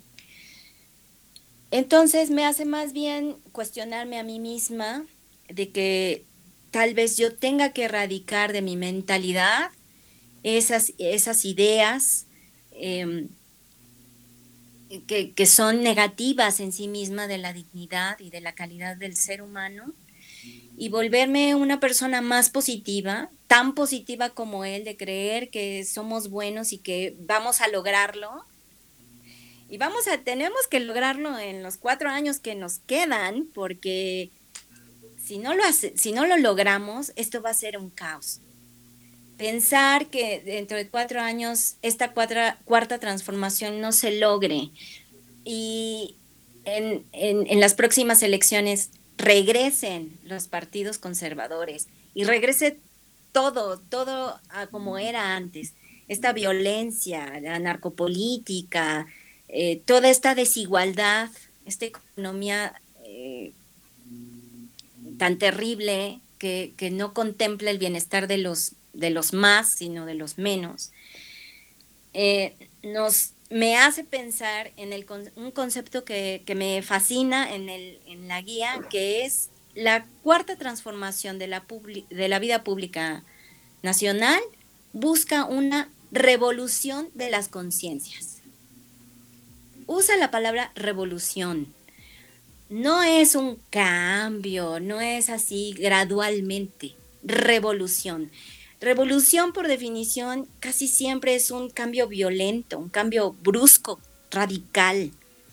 Entonces me hace más bien cuestionarme a mí misma de que tal vez yo tenga que erradicar de mi mentalidad esas, esas ideas eh, que, que son negativas en sí misma de la dignidad y de la calidad del ser humano, y volverme una persona más positiva, tan positiva como él, de creer que somos buenos y que vamos a lograrlo. Y vamos a, tenemos que lograrlo en los cuatro años que nos quedan, porque si no lo hace, si no lo logramos, esto va a ser un caos. Pensar que dentro de cuatro años esta cuarta, cuarta transformación no se logre y en, en, en las próximas elecciones regresen los partidos conservadores y regrese todo, todo a como era antes. Esta violencia, la narcopolítica, eh, toda esta desigualdad, esta economía eh, tan terrible que, que no contempla el bienestar de los, de los más, sino de los menos, eh, nos me hace pensar en el, un concepto que, que me fascina en, el, en la guía, que es la cuarta transformación de la, publi, de la vida pública nacional, busca una revolución de las conciencias. Usa la palabra revolución. No es un cambio, no es así gradualmente, revolución. Revolución, por definición, casi siempre es un cambio violento, un cambio brusco, radical.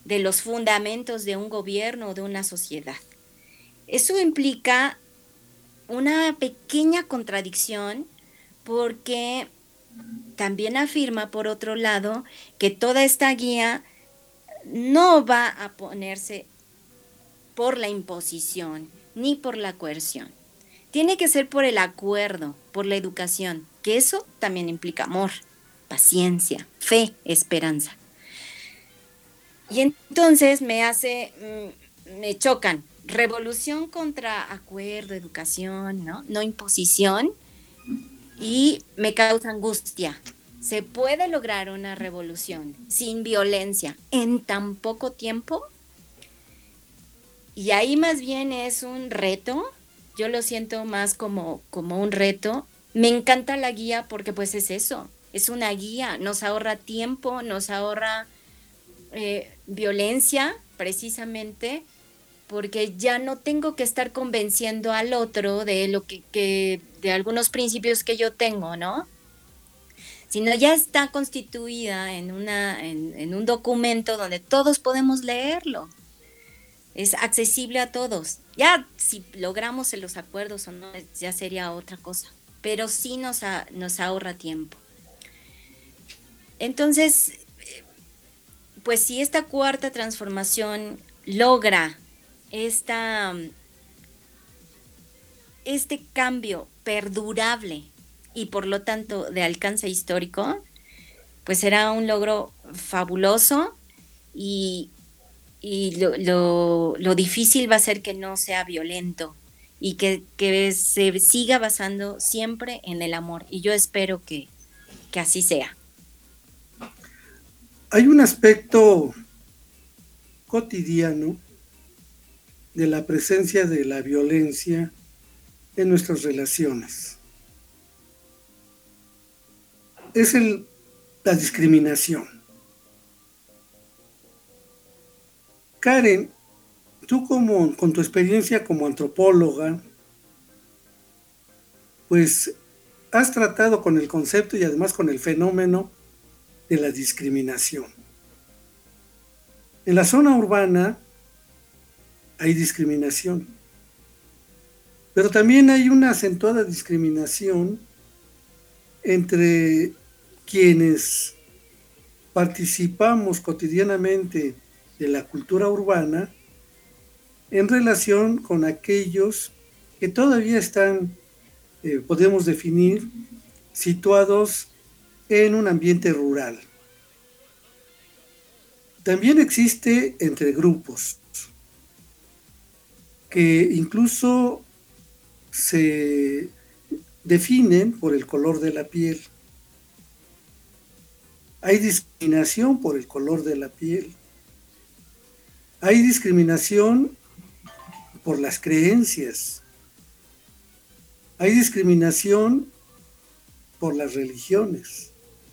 de los fundamentos de un gobierno o de una sociedad. Eso implica una pequeña contradicción porque también afirma, por otro lado, que toda esta guía no va a ponerse por la imposición ni por la coerción. Tiene que ser por el acuerdo, por la educación, que eso también implica amor, paciencia, fe, esperanza. Y entonces me hace, me chocan, revolución contra acuerdo, educación, ¿no? No imposición, y me causa angustia. ¿Se puede lograr una revolución sin violencia en tan poco tiempo? Y ahí más bien es un reto, yo lo siento más como, como un reto. Me encanta la guía porque pues es eso, es una guía, nos ahorra tiempo, nos ahorra eh, violencia precisamente, porque ya no tengo que estar convenciendo al otro de lo que, que de algunos principios que yo tengo, ¿no? Sino ya está constituida en, una, en, en un documento donde todos podemos leerlo. Es accesible a todos. Ya si logramos los acuerdos o no, ya sería otra cosa, pero sí nos, a, nos ahorra tiempo. Entonces, pues si esta cuarta transformación logra esta, este cambio perdurable y por lo tanto de alcance histórico, pues será un logro fabuloso y, y lo, lo, lo difícil va a ser que no sea violento y que, que se siga basando siempre en el amor, y yo espero que, que así sea. Hay un aspecto cotidiano de la presencia de la violencia en nuestras relaciones. Es el, la discriminación. Karen, tú como, con tu experiencia como antropóloga, pues has tratado con el concepto y además con el fenómeno de la discriminación. En la zona urbana hay discriminación, pero también hay una acentuada discriminación entre quienes participamos cotidianamente de la cultura urbana en relación con aquellos que todavía están, eh, podemos definir, situados en un ambiente rural. También existe entre grupos que incluso se definen por el color de la piel. Hay discriminación por el color de la piel. Hay discriminación por las creencias. Hay discriminación por las religiones.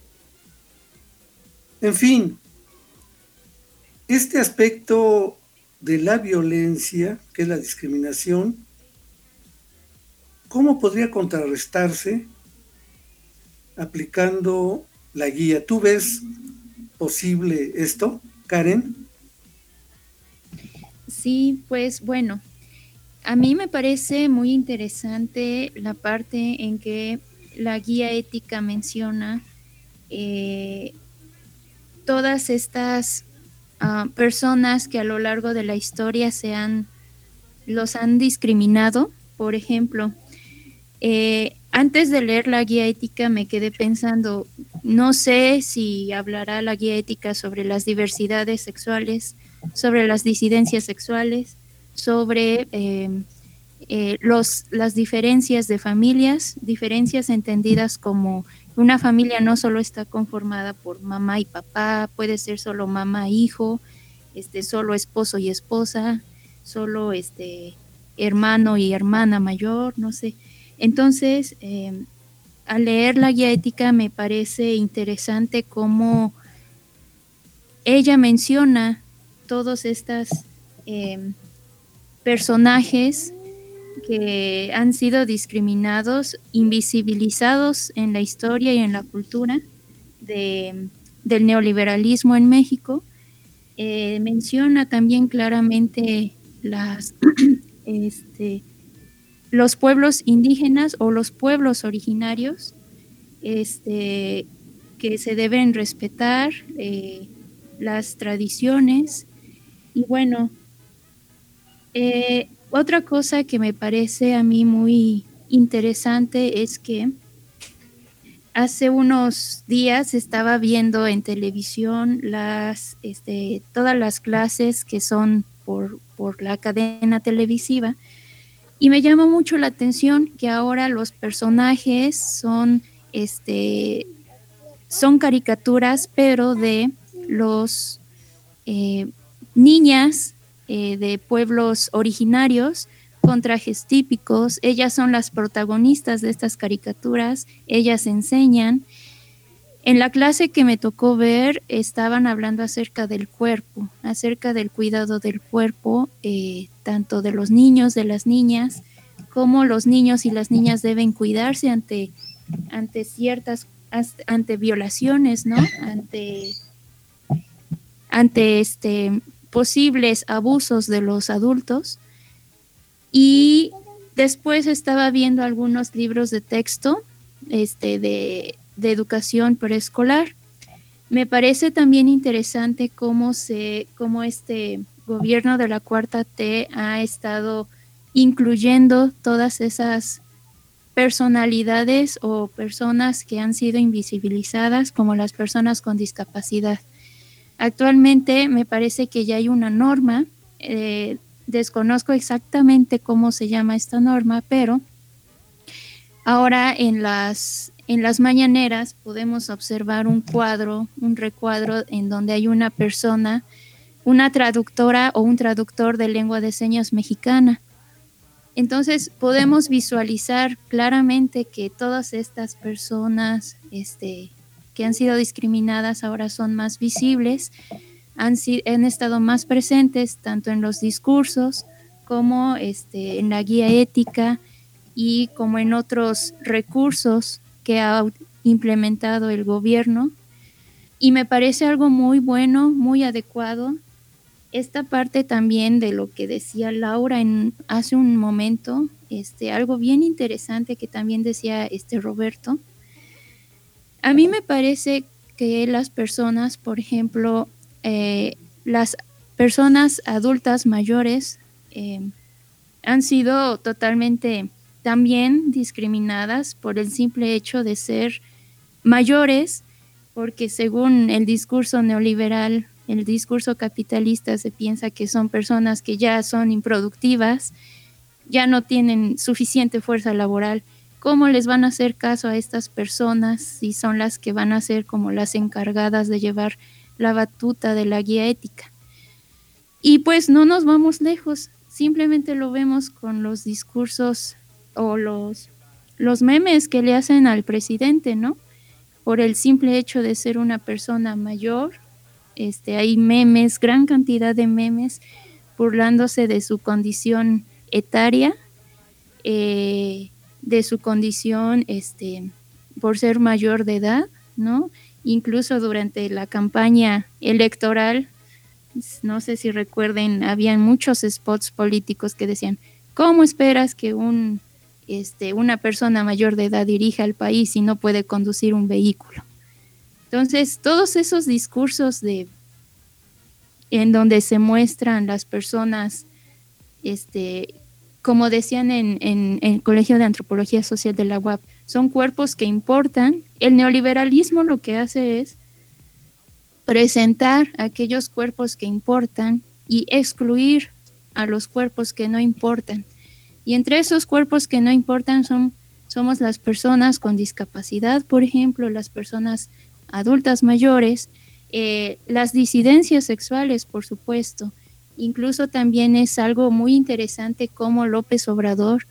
En fin, este aspecto de la violencia, que es la discriminación, ¿cómo podría contrarrestarse aplicando la guía? ¿Tú ves posible esto, Karen? Sí, pues bueno, a mí me parece muy interesante la parte en que la guía ética menciona eh, todas estas uh, personas que a lo largo de la historia se han, los han discriminado. Por ejemplo, eh, antes de leer la guía ética me quedé pensando, no sé si hablará la guía ética sobre las diversidades sexuales, sobre las disidencias sexuales, sobre eh, eh, los, las diferencias de familias, diferencias entendidas como una familia no solo está conformada por mamá y papá, puede ser solo mamá e hijo, este, solo esposo y esposa, solo este, hermano y hermana mayor, no sé. Entonces, eh, al leer la guía ética me parece interesante cómo ella menciona todos estos eh, personajes que han sido discriminados, invisibilizados en la historia y en la cultura de, del neoliberalismo en México, eh, menciona también claramente las, este, los pueblos indígenas o los pueblos originarios, este, que se deben respetar, eh, las tradiciones. Y bueno, eh, otra cosa que me parece a mí muy interesante es que hace unos días estaba viendo en televisión las, este, todas las clases que son por, por la cadena televisiva, y me llamó mucho la atención que ahora los personajes son, este, son caricaturas, pero de los eh, niñas eh, de pueblos originarios con trajes típicos. Ellas son las protagonistas de estas caricaturas, ellas enseñan. En la clase que me tocó ver estaban hablando acerca del cuerpo, acerca del cuidado del cuerpo, eh, tanto de los niños, de las niñas, cómo los niños y las niñas deben cuidarse ante, ante ciertas, ante violaciones, ¿no? Ante, ante este, posibles abusos de los adultos. Y después estaba viendo algunos libros de texto este, de, de educación preescolar. Me parece también interesante cómo, se, cómo este gobierno de la Cuarta T ha estado incluyendo todas esas personalidades o personas que han sido invisibilizadas, como las personas con discapacidad. Actualmente me parece que ya hay una norma, eh, desconozco exactamente cómo se llama esta norma, pero ahora en las, en las mañaneras podemos observar un cuadro, un recuadro en donde hay una persona, una traductora o un traductor de lengua de señas mexicana. Entonces podemos visualizar claramente que todas estas personas este, que han sido discriminadas ahora son más visibles, han, han estado más presentes tanto en los discursos como este, en la guía ética y como en otros recursos que ha implementado el gobierno. Y me parece algo muy bueno, muy adecuado. Esta parte también de lo que decía Laura en, hace un momento, este, algo bien interesante que también decía este Roberto. A mí me parece que las personas, por ejemplo, eh, las personas adultas mayores eh, han sido totalmente también discriminadas por el simple hecho de ser mayores, porque según el discurso neoliberal, el discurso capitalista, se piensa que son personas que ya son improductivas, ya no tienen suficiente fuerza laboral. ¿Cómo les van a hacer caso a estas personas si son las que van a ser como las encargadas de llevar la batuta de la guía ética? Y pues no nos vamos lejos, simplemente lo vemos con los discursos o los, los memes que le hacen al presidente, ¿no? Por el simple hecho de ser una persona mayor, este, hay memes, gran cantidad de memes burlándose de su condición etaria, eh, de su condición este, por ser mayor de edad, ¿no? Incluso durante la campaña electoral, no sé si recuerden, habían muchos spots políticos que decían, ¿cómo esperas que un, este, una persona mayor de edad dirija el país si no puede conducir un vehículo? Entonces, todos esos discursos de, en donde se muestran las personas, este, como decían en, en, en el Colegio de Antropología Social de la U A P, son cuerpos que importan. El neoliberalismo lo que hace es presentar aquellos cuerpos que importan y excluir a los cuerpos que no importan. Y entre esos cuerpos que no importan son, somos las personas con discapacidad, por ejemplo, las personas adultas mayores, eh, las disidencias sexuales, por supuesto. Incluso también es algo muy interesante cómo López Obrador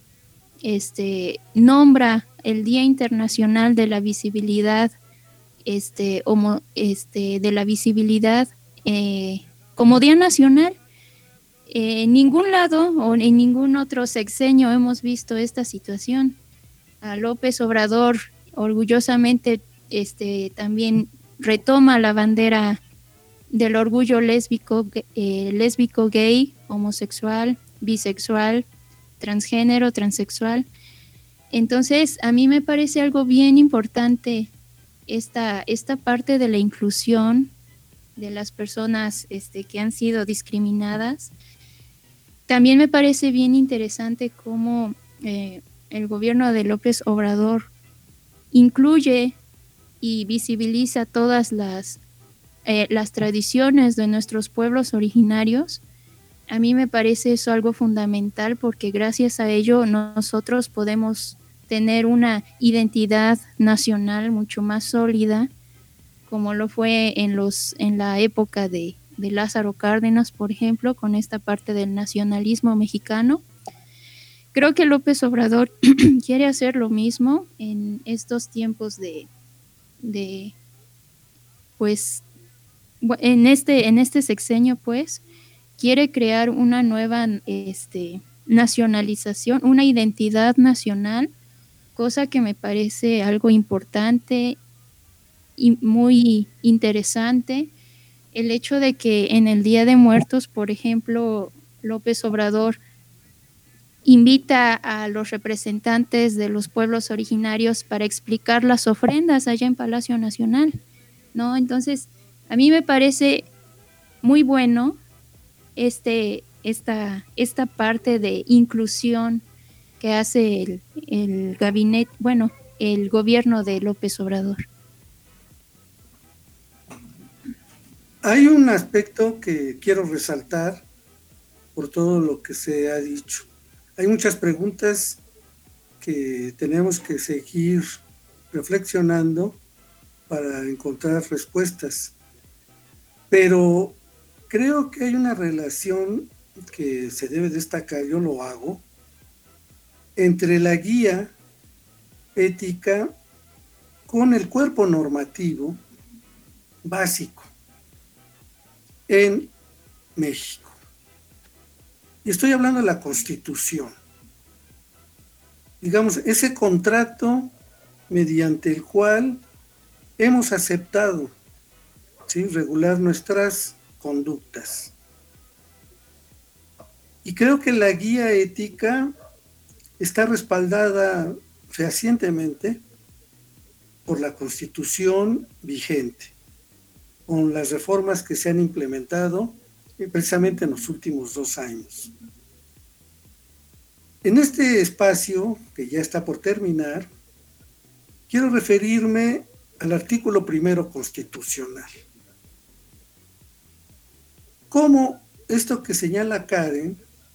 este, nombra el Día Internacional de la Visibilidad, este, homo, este, de la visibilidad eh, como Día Nacional. Eh, en ningún lado o en ningún otro sexenio hemos visto esta situación. A López Obrador orgullosamente este, también retoma la bandera del orgullo lésbico, eh, lésbico, gay, homosexual, bisexual, transgénero, transexual. Entonces, a mí me parece algo bien importante esta, esta parte de la inclusión de las personas este, que han sido discriminadas. También me parece bien interesante cómo eh, el gobierno de López Obrador incluye y visibiliza todas las, eh, las tradiciones de nuestros pueblos originarios. A mí me parece eso algo fundamental porque gracias a ello nosotros podemos tener una identidad nacional mucho más sólida, como lo fue en, los, en la época de, de Lázaro Cárdenas, por ejemplo, con esta parte del nacionalismo mexicano. Creo que López Obrador quiere hacer lo mismo en estos tiempos de, de pues, en este, en este sexenio, pues, quiere crear una nueva este, nacionalización, una identidad nacional, cosa que me parece algo importante y muy interesante. El hecho de que en el Día de Muertos, por ejemplo, López Obrador invita a los representantes de los pueblos originarios para explicar las ofrendas allá en Palacio Nacional, ¿no? Entonces, a mí me parece muy bueno este, esta, esta parte de inclusión que hace el, el gabinete, bueno, el gobierno de López Obrador. Hay un aspecto que quiero resaltar por todo lo que se ha dicho. Hay muchas preguntas que tenemos que seguir reflexionando para encontrar respuestas, pero creo que hay una relación que se debe destacar, yo lo hago, entre la guía ética con el cuerpo normativo básico en México. Y estoy hablando de la Constitución. Digamos, ese contrato mediante el cual hemos aceptado, ¿sí?, regular nuestras conductas. Y creo que la guía ética está respaldada fehacientemente por la Constitución vigente, con las reformas que se han implementado precisamente en los últimos dos años. En este espacio, que ya está por terminar, quiero referirme al artículo primero constitucional. Cómo esto que señala Karen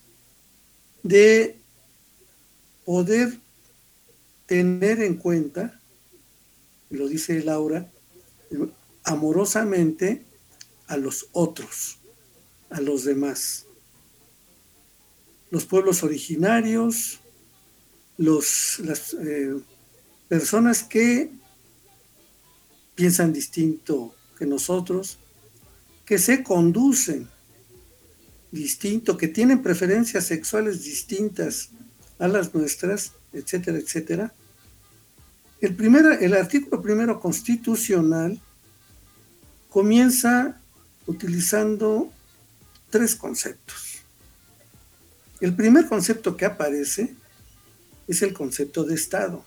de poder tener en cuenta, lo dice Laura, amorosamente a los otros, a los demás, los pueblos originarios, los, las eh, personas que piensan distinto que nosotros, que se conducen distinto, que tienen preferencias sexuales distintas a las nuestras, etcétera, etcétera. El, primer, el artículo primero constitucional comienza utilizando tres conceptos. El primer concepto que aparece es el concepto de Estado.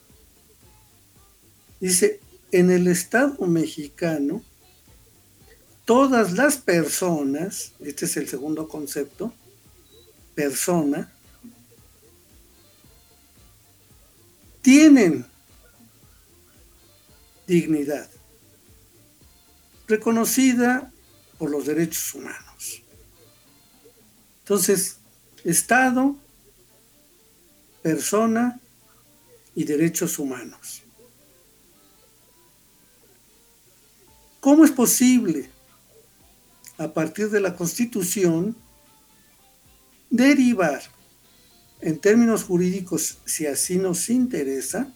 Dice, en el Estado mexicano, todas las personas, este es el segundo concepto, persona, tienen dignidad reconocida por los derechos humanos. Entonces, Estado, persona y derechos humanos. ¿Cómo es posible, a partir de la Constitución, derivar, en términos jurídicos, si así nos interesa,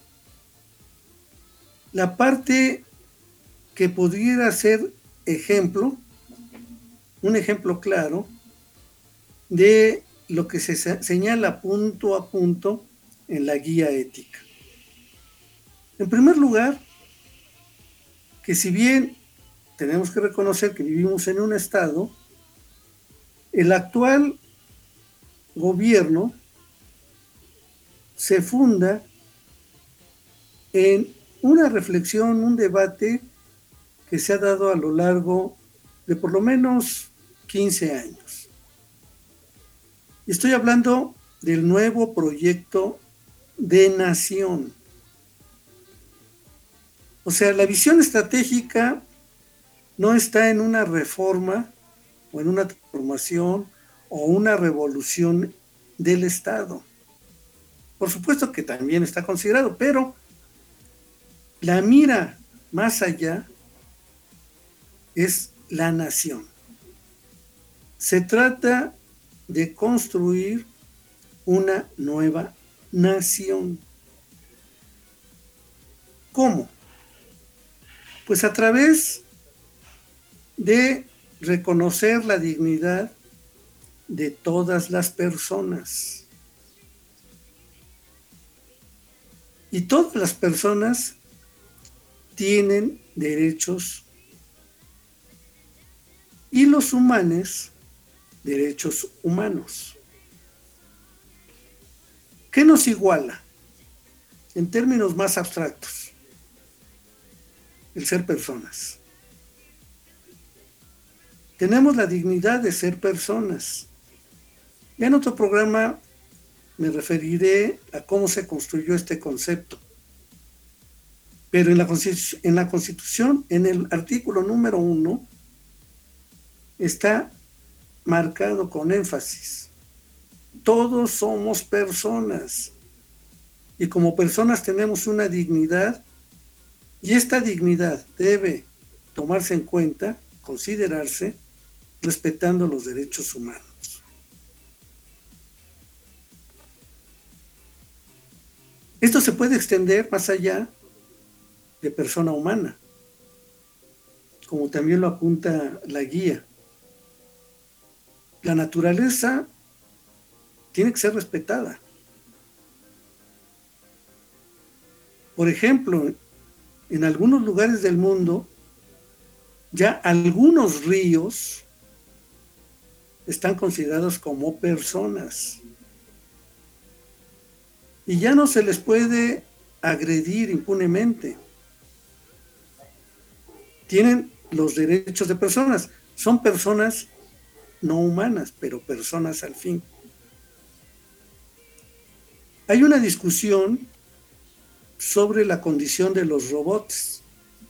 la parte que pudiera ser ejemplo, un ejemplo claro, de lo que se señala punto a punto en la guía ética? En primer lugar, que si bien tenemos que reconocer que vivimos en un estado, el actual gobierno se funda en una reflexión, un debate que se ha dado a lo largo de por lo menos quince años. Y estoy hablando del nuevo proyecto de nación. O sea, la visión estratégica no está en una reforma o en una transformación o una revolución del Estado. Por supuesto que también está considerado, pero la mira más allá es la nación. Se trata de construir una nueva nación. ¿Cómo? Pues a través de reconocer la dignidad de todas las personas. Y todas las personas tienen derechos y los humanos derechos humanos. ¿Qué nos iguala? En términos más abstractos, el ser personas. Tenemos la dignidad de ser personas. Ya en otro programa me referiré a cómo se construyó este concepto. Pero en la Constitución, en la Constitución, en el artículo número uno, está marcado con énfasis. Todos somos personas. Y como personas tenemos una dignidad, y esta dignidad debe tomarse en cuenta, considerarse, respetando los derechos humanos. Esto se puede extender más allá de persona humana, como también lo apunta la guía. La naturaleza tiene que ser respetada. Por ejemplo, en algunos lugares del mundo, ya algunos ríos están considerados como personas. Y ya no se les puede agredir impunemente. Tienen los derechos de personas. Son personas no humanas, pero personas al fin. Hay una discusión sobre la condición de los robots.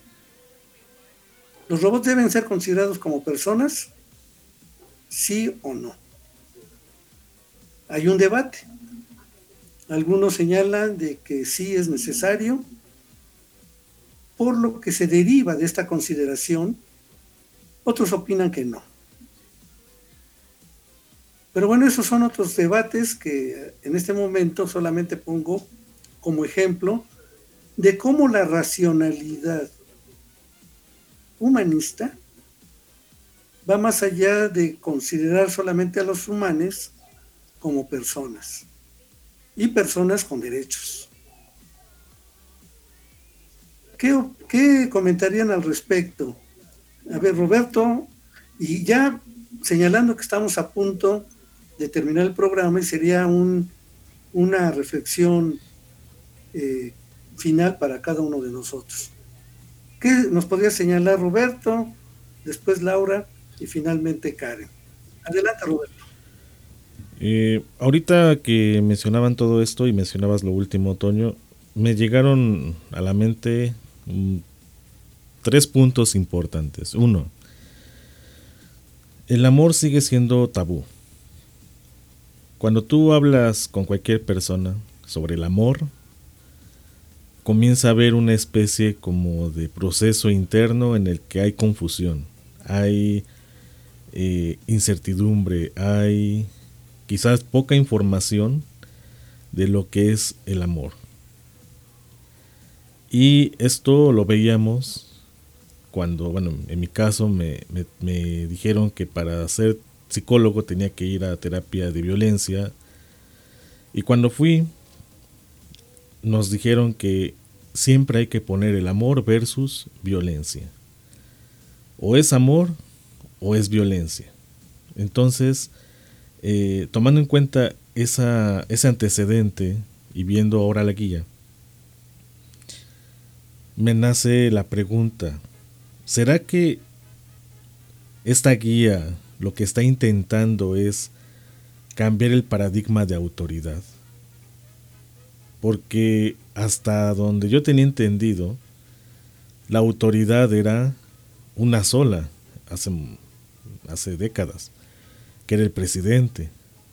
¿Los robots deben ser considerados como personas? ¿Sí o no? Hay un debate. Algunos señalan de que sí es necesario, por lo que se deriva de esta consideración. Otros opinan que no. Pero bueno, esos son otros debates que en este momento solamente pongo como ejemplo de cómo la racionalidad humanista va más allá de considerar solamente a los humanos como personas y personas con derechos. ¿Qué, qué comentarían al respecto? A ver, Roberto, y ya señalando que estamos a punto de terminar el programa y sería un, una reflexión eh, final para cada uno de nosotros. ¿Qué nos podría señalar Roberto, después Laura y finalmente Karen? Adelante, Roberto. Eh, ahorita que mencionaban todo esto y mencionabas lo último, Toño, me llegaron a la mente mm, tres puntos importantes. Uno, el amor sigue siendo tabú. Cuando tú hablas con cualquier persona sobre el amor, comienza a haber una especie como de proceso interno en el que hay confusión, hay eh, incertidumbre, hay quizás poca información de lo que es el amor. Y esto lo veíamos cuando, bueno, en mi caso me, me, me dijeron que para ser psicólogo tenía que ir a terapia de violencia. Y cuando fui, nos dijeron que siempre hay que poner el amor versus violencia. o es amor o es violencia. Entonces, eh, tomando en cuenta esa, ese antecedente y viendo ahora la guía, me nace la pregunta, ¿será que esta guía lo que está intentando es cambiar el paradigma de autoridad? Porque hasta donde yo tenía entendido, la autoridad era una sola hace, hace décadas, que era el presidente.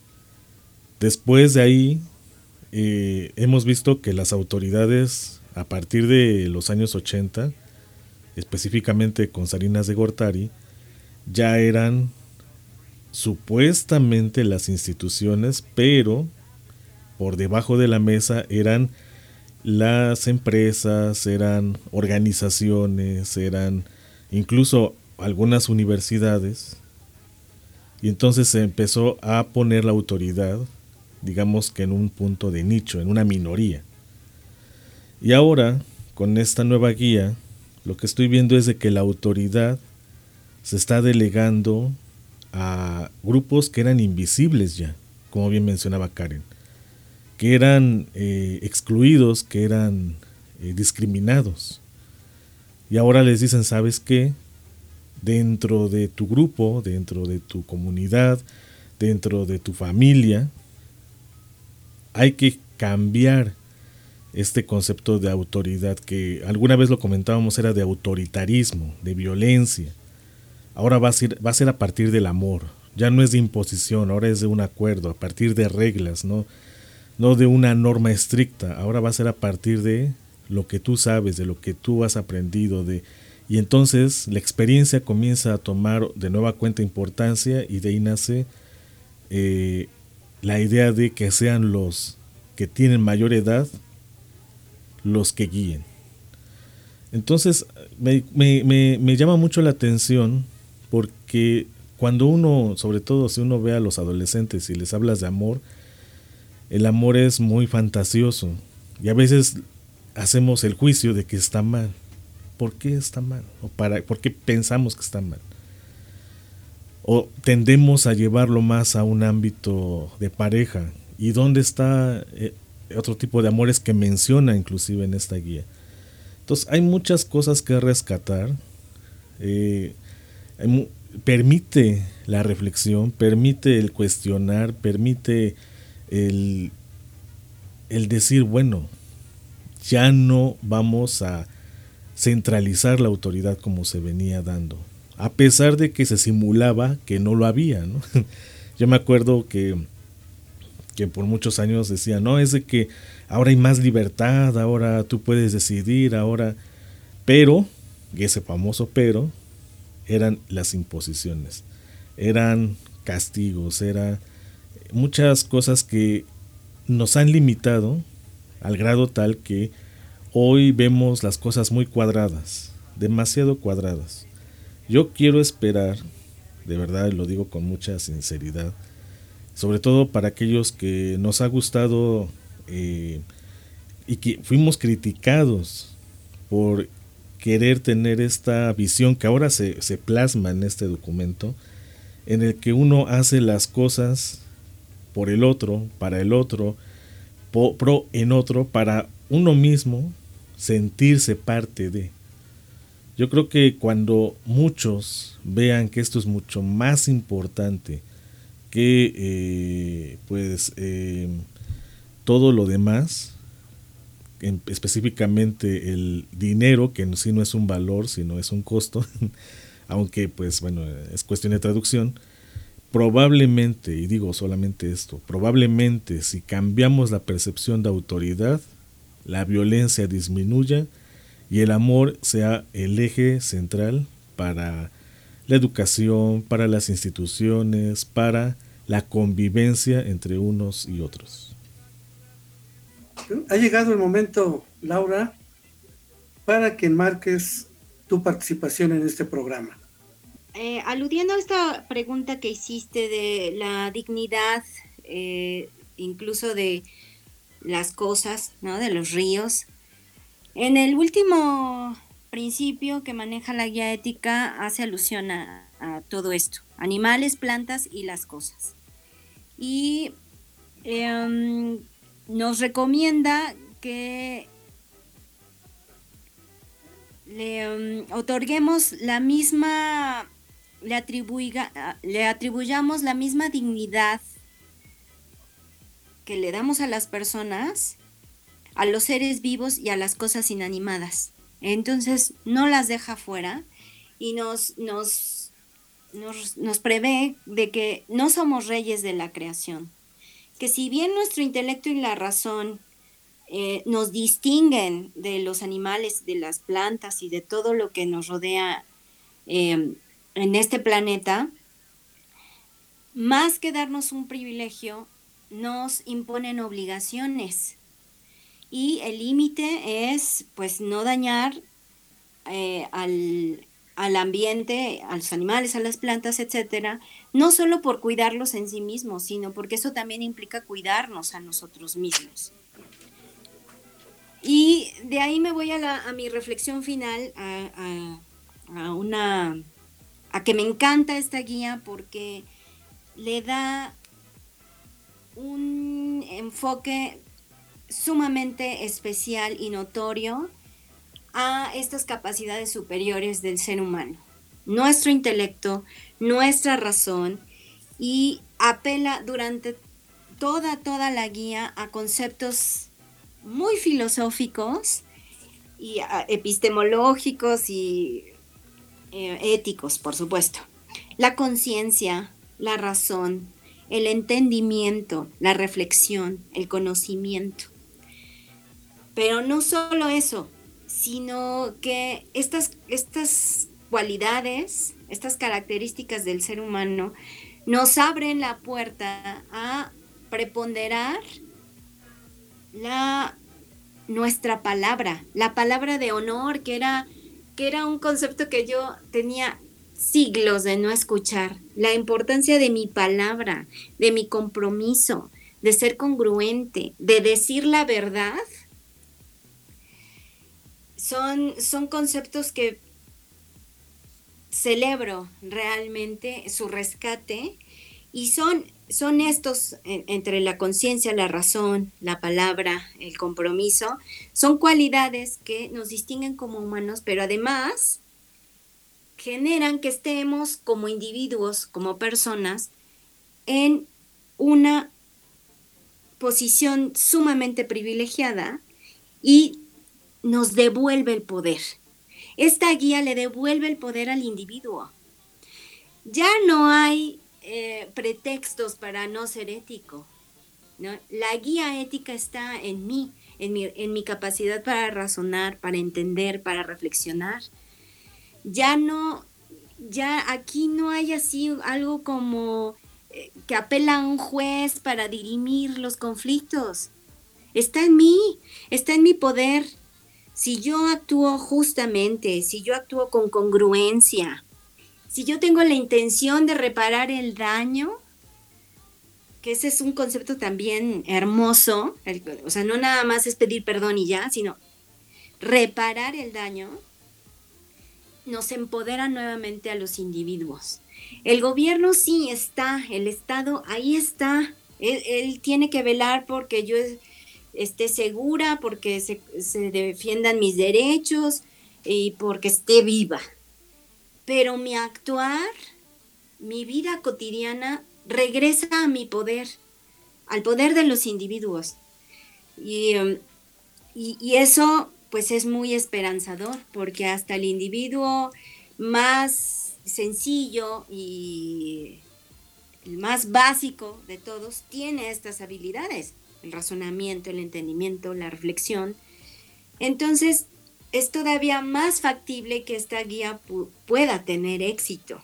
Después de ahí, eh, hemos visto que las autoridades, a partir de los años ochenta, específicamente con Salinas de Gortari, ya eran supuestamente las instituciones, pero por debajo de la mesa eran las empresas, eran organizaciones, eran incluso algunas universidades, y entonces se empezó a poner la autoridad, digamos que en un punto de nicho, en una minoría. Y ahora, con esta nueva guía, lo que estoy viendo es de que la autoridad se está delegando a grupos que eran invisibles ya, como bien mencionaba Karen, que eran eh, excluidos, que eran eh, discriminados. Y ahora les dicen, ¿sabes qué? Dentro de tu grupo, dentro de tu comunidad, dentro de tu familia, hay que cambiar este concepto de autoridad que alguna vez lo comentábamos, era de autoritarismo, de violencia. Ahora va a ser, va a ser a partir del amor, ya no es de imposición, ahora es de un acuerdo, a partir de reglas, ¿no? No de una norma estricta, ahora va a ser a partir de lo que tú sabes, de lo que tú has aprendido, de, y entonces la experiencia comienza a tomar de nueva cuenta importancia, y de ahí nace eh, la idea de que sean los que tienen mayor edad los que guíen. Entonces me, me, me, me llama mucho la atención, porque cuando uno, sobre todo si uno ve a los adolescentes y les hablas de amor, el amor es muy fantasioso, y a veces hacemos el juicio de que está mal. ¿Por qué está mal? ¿O para, por qué pensamos que está mal? O tendemos a llevarlo más a un ámbito de pareja. ¿Y dónde está eh, otro tipo de amores que menciona inclusive en esta guía? Entonces hay muchas cosas que rescatar. Eh, hay, permite la reflexión, permite el cuestionar, permite el, el decir, bueno, ya no vamos a centralizar la autoridad como se venía dando, a pesar de que se simulaba que no lo había, ¿no? Yo me acuerdo que, que por muchos años decía, no, es de que ahora hay más libertad, ahora tú puedes decidir, ahora, pero, y ese famoso pero, eran las imposiciones, eran castigos, eran muchas cosas que nos han limitado al grado tal que hoy vemos las cosas muy cuadradas, demasiado cuadradas. Yo quiero esperar, de verdad lo digo con mucha sinceridad, sobre todo para aquellos que nos ha gustado eh, y que fuimos criticados por querer tener esta visión que ahora se, se plasma en este documento, en el que uno hace las cosas por el otro, para el otro, po, pro en otro, para uno mismo sentirse parte de. Yo creo que cuando muchos vean que esto es mucho más importante que eh, pues eh, todo lo demás, en, específicamente el dinero, que en sí no es un valor, sino es un costo, aunque pues bueno, es cuestión de traducción, probablemente, y digo solamente esto, probablemente si cambiamos la percepción de autoridad, la violencia disminuya y el amor sea el eje central para la educación, para las instituciones, para la convivencia entre unos y otros. Ha llegado el momento, Laura, para que enmarques tu participación en este programa. Eh, aludiendo a esta pregunta que hiciste de la dignidad, eh, incluso de las cosas, ¿no? De los ríos. En el último principio que maneja la guía ética hace alusión a, a todo esto, animales, plantas y las cosas. Y eh, nos recomienda que le um, otorguemos la misma, le, atribuiga, le atribuyamos la misma dignidad que le damos a las personas, a los seres vivos y a las cosas inanimadas. Entonces no las deja fuera y nos, nos, nos, nos prevé de que no somos reyes de la creación, que si bien nuestro intelecto y la razón eh, nos distinguen de los animales, de las plantas y de todo lo que nos rodea eh, en este planeta, más que darnos un privilegio, nos imponen obligaciones. Y el límite es, pues, no dañar eh, al, al ambiente, a los animales, a las plantas, etcétera, no solo por cuidarlos en sí mismos, sino porque eso también implica cuidarnos a nosotros mismos. Y de ahí me voy a, la, a mi reflexión final, a, a, a una, a que me encanta esta guía porque le da un enfoque sumamente especial y notorio a estas capacidades superiores del ser humano, nuestro intelecto, nuestra razón, y apela durante toda, toda la guía a conceptos muy filosóficos y a, epistemológicos y eh, éticos, por supuesto. La conciencia, la razón, el entendimiento, la reflexión, el conocimiento. Pero no solo eso, sino que estas, estas cualidades, estas características del ser humano nos abren la puerta a preponderar la, nuestra palabra, la palabra de honor, que era, que era un concepto que yo tenía siglos de no escuchar. La importancia de mi palabra, de mi compromiso, de ser congruente, de decir la verdad. Son, son conceptos que celebro realmente su rescate y son, son estos, en, entre la conciencia, la razón, la palabra, el compromiso, son cualidades que nos distinguen como humanos, pero además generan que estemos como individuos, como personas, en una posición sumamente privilegiada y nos devuelve el poder. Esta guía le devuelve el poder al individuo. Ya no hay eh, pretextos para no ser ético, ¿no? La guía ética está en mí, en mi, en mi capacidad para razonar, para entender, para reflexionar. Ya no, ya aquí no hay así algo como eh, que apela a un juez para dirimir los conflictos. Está en mí, está en mi poder. Si yo actúo justamente, si yo actúo con congruencia, si yo tengo la intención de reparar el daño, que ese es un concepto también hermoso, el, o sea, no nada más es pedir perdón y ya, sino reparar el daño, nos empodera nuevamente a los individuos. El gobierno sí está, el Estado ahí está, él, él tiene que velar porque yo esté segura, porque se, se defiendan mis derechos y porque esté viva. Pero mi actuar, mi vida cotidiana regresa a mi poder, al poder de los individuos. Y, y, y eso pues es muy esperanzador, porque hasta el individuo más sencillo y el más básico de todos tiene estas habilidades: el razonamiento, el entendimiento, la reflexión. Entonces, es todavía más factible que esta guía pu- pueda tener éxito.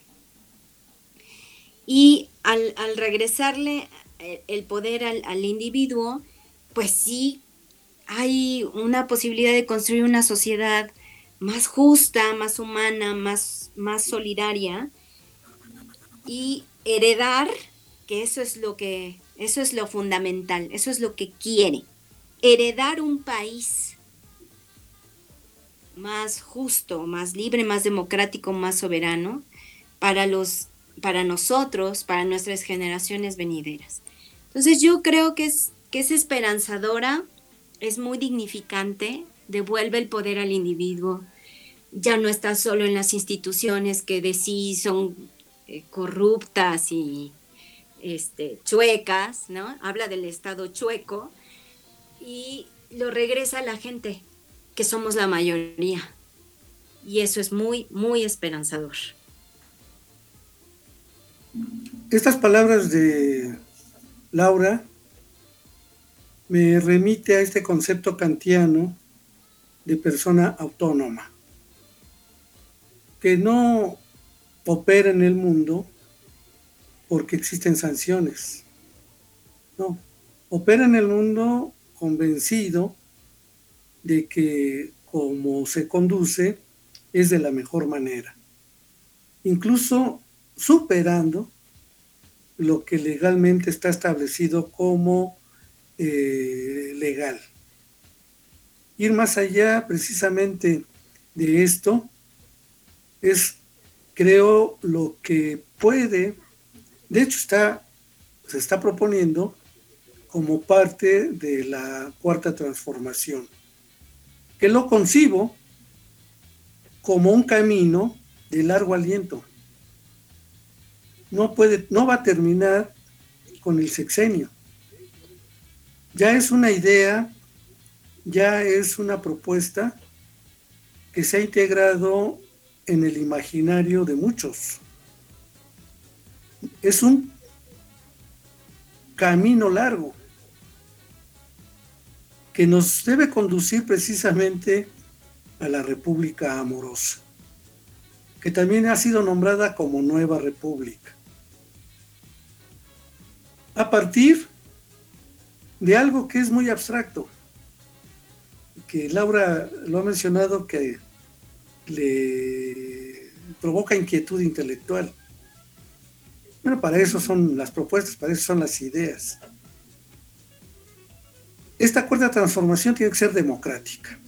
Y al, al regresarle el poder al, al individuo, pues sí, hay una posibilidad de construir una sociedad más justa, más humana, más, más solidaria, y heredar, que eso es lo que, eso es lo fundamental, eso es lo que quiere, heredar un país más justo, más libre, más democrático, más soberano para los, para nosotros, para nuestras generaciones venideras. Entonces yo creo que es, que es esperanzadora, es muy dignificante, devuelve el poder al individuo, ya no está solo en las instituciones que de sí son eh, corruptas y este, chuecas, ¿no? Habla del Estado chueco y lo regresa a la gente, que somos la mayoría. Y eso es muy, muy esperanzador. Estas palabras de Laura me remite a este concepto kantiano de persona autónoma, que no opera en el mundo porque existen sanciones. No, opera en el mundo convencido de que como se conduce es de la mejor manera, incluso superando lo que legalmente está establecido como eh, legal. Ir más allá precisamente de esto es, creo, lo que puede, de hecho está, se está proponiendo como parte de la cuarta transformación, que lo concibo como un camino de largo aliento. No puede, no va a terminar con el sexenio. Ya es una idea, ya es una propuesta que se ha integrado en el imaginario de muchos. Es un camino largo que nos debe conducir precisamente a la República Amorosa, que también ha sido nombrada como Nueva República, a partir de algo que es muy abstracto, que Laura lo ha mencionado, que le provoca inquietud intelectual. Bueno, para eso son las propuestas, para eso son las ideas. Esta cuarta transformación tiene que ser democrática.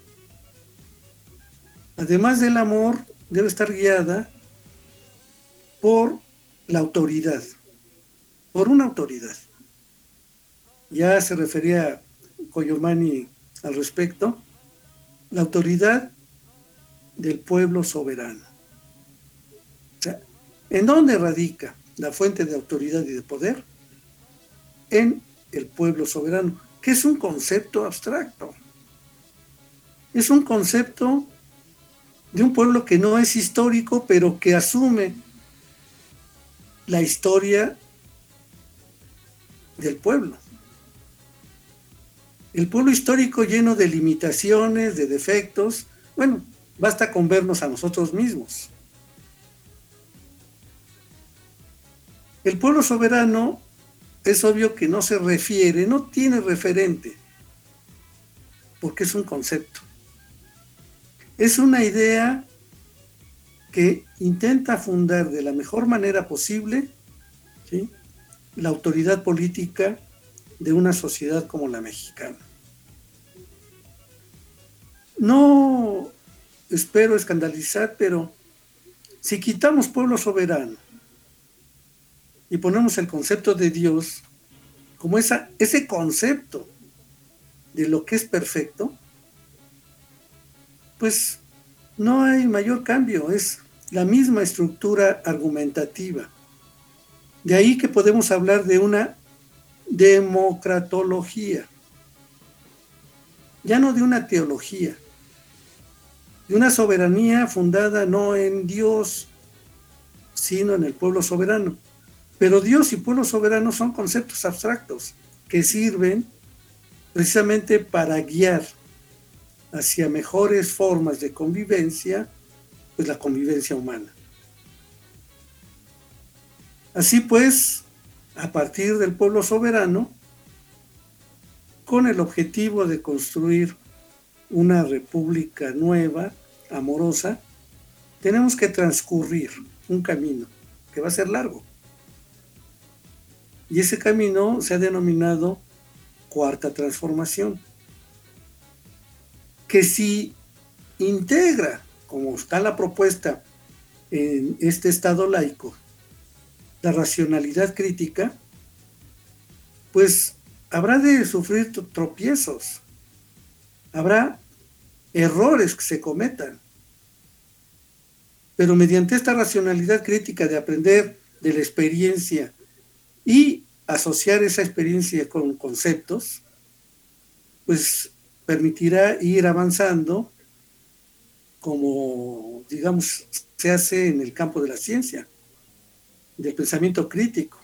Además del amor, debe estar guiada por la autoridad, por una autoridad. Ya se refería Coyomani al respecto, la autoridad del pueblo soberano. O sea, ¿en dónde radica la fuente de autoridad y de poder? En el pueblo soberano, que es un concepto abstracto. Es un concepto de un pueblo que no es histórico, pero que asume la historia del pueblo. El pueblo histórico lleno de limitaciones, de defectos, bueno, basta con vernos a nosotros mismos. El pueblo soberano es obvio que no se refiere, no tiene referente, porque es un concepto. Es una idea que intenta fundar de la mejor manera posible, ¿sí?, la autoridad política de una sociedad como la mexicana. No espero escandalizar, pero si quitamos pueblo soberano y ponemos el concepto de Dios como esa, ese concepto de lo que es perfecto, pues no hay mayor cambio, es la misma estructura argumentativa. De ahí que podemos hablar de una democratología, ya no de una teología, de una soberanía fundada no en Dios, sino en el pueblo soberano. Pero Dios y pueblo soberano son conceptos abstractos que sirven precisamente para guiar hacia mejores formas de convivencia, pues la convivencia humana. Así pues, a partir del pueblo soberano, con el objetivo de construir una república nueva, amorosa, tenemos que transcurrir un camino que va a ser largo. Y ese camino se ha denominado Cuarta Transformación. Que si integra, como está la propuesta en este Estado laico, la racionalidad crítica, pues habrá de sufrir tropiezos, habrá errores que se cometan, pero mediante esta racionalidad crítica de aprender de la experiencia y asociar esa experiencia con conceptos, pues permitirá ir avanzando como, digamos, se hace en el campo de la ciencia, del pensamiento crítico,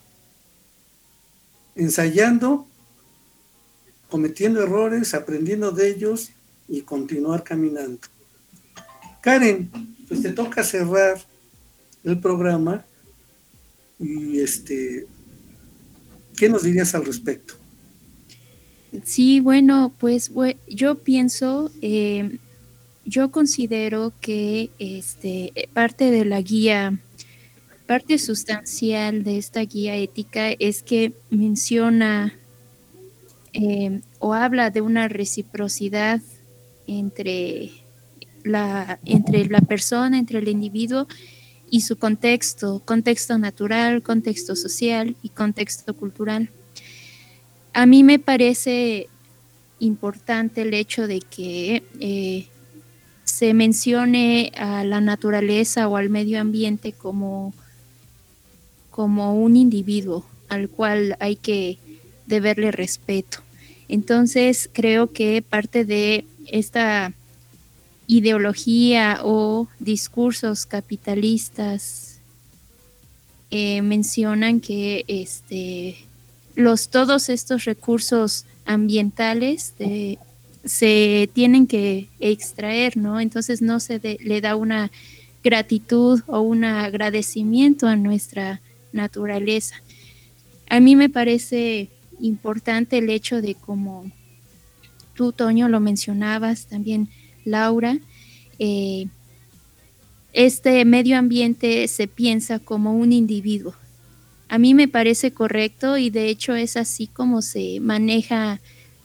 ensayando, cometiendo errores, aprendiendo de ellos y continuar caminando. Karen, pues te toca cerrar el programa y este, ¿qué nos dirías al respecto? Sí, bueno, pues bue- yo pienso, eh, yo considero que este, parte de la guía, parte sustancial de esta guía ética es que menciona eh, o habla de una reciprocidad entre la, entre la persona, entre el individuo y su contexto, contexto natural, contexto social y contexto cultural. A mí me parece importante el hecho de que eh, se mencione a la naturaleza o al medio ambiente como, como un individuo al cual hay que deberle respeto. Entonces creo que parte de esta ideología o discursos capitalistas eh, mencionan que este, los, todos estos recursos ambientales de, se tienen que extraer, ¿no? Entonces no se de, le da una gratitud o un agradecimiento a nuestra naturaleza. A mí me parece importante el hecho de, como tú, Toño, lo mencionabas, también Laura, eh, este medio ambiente se piensa como un individuo. A mí me parece correcto y de hecho es así como se maneja.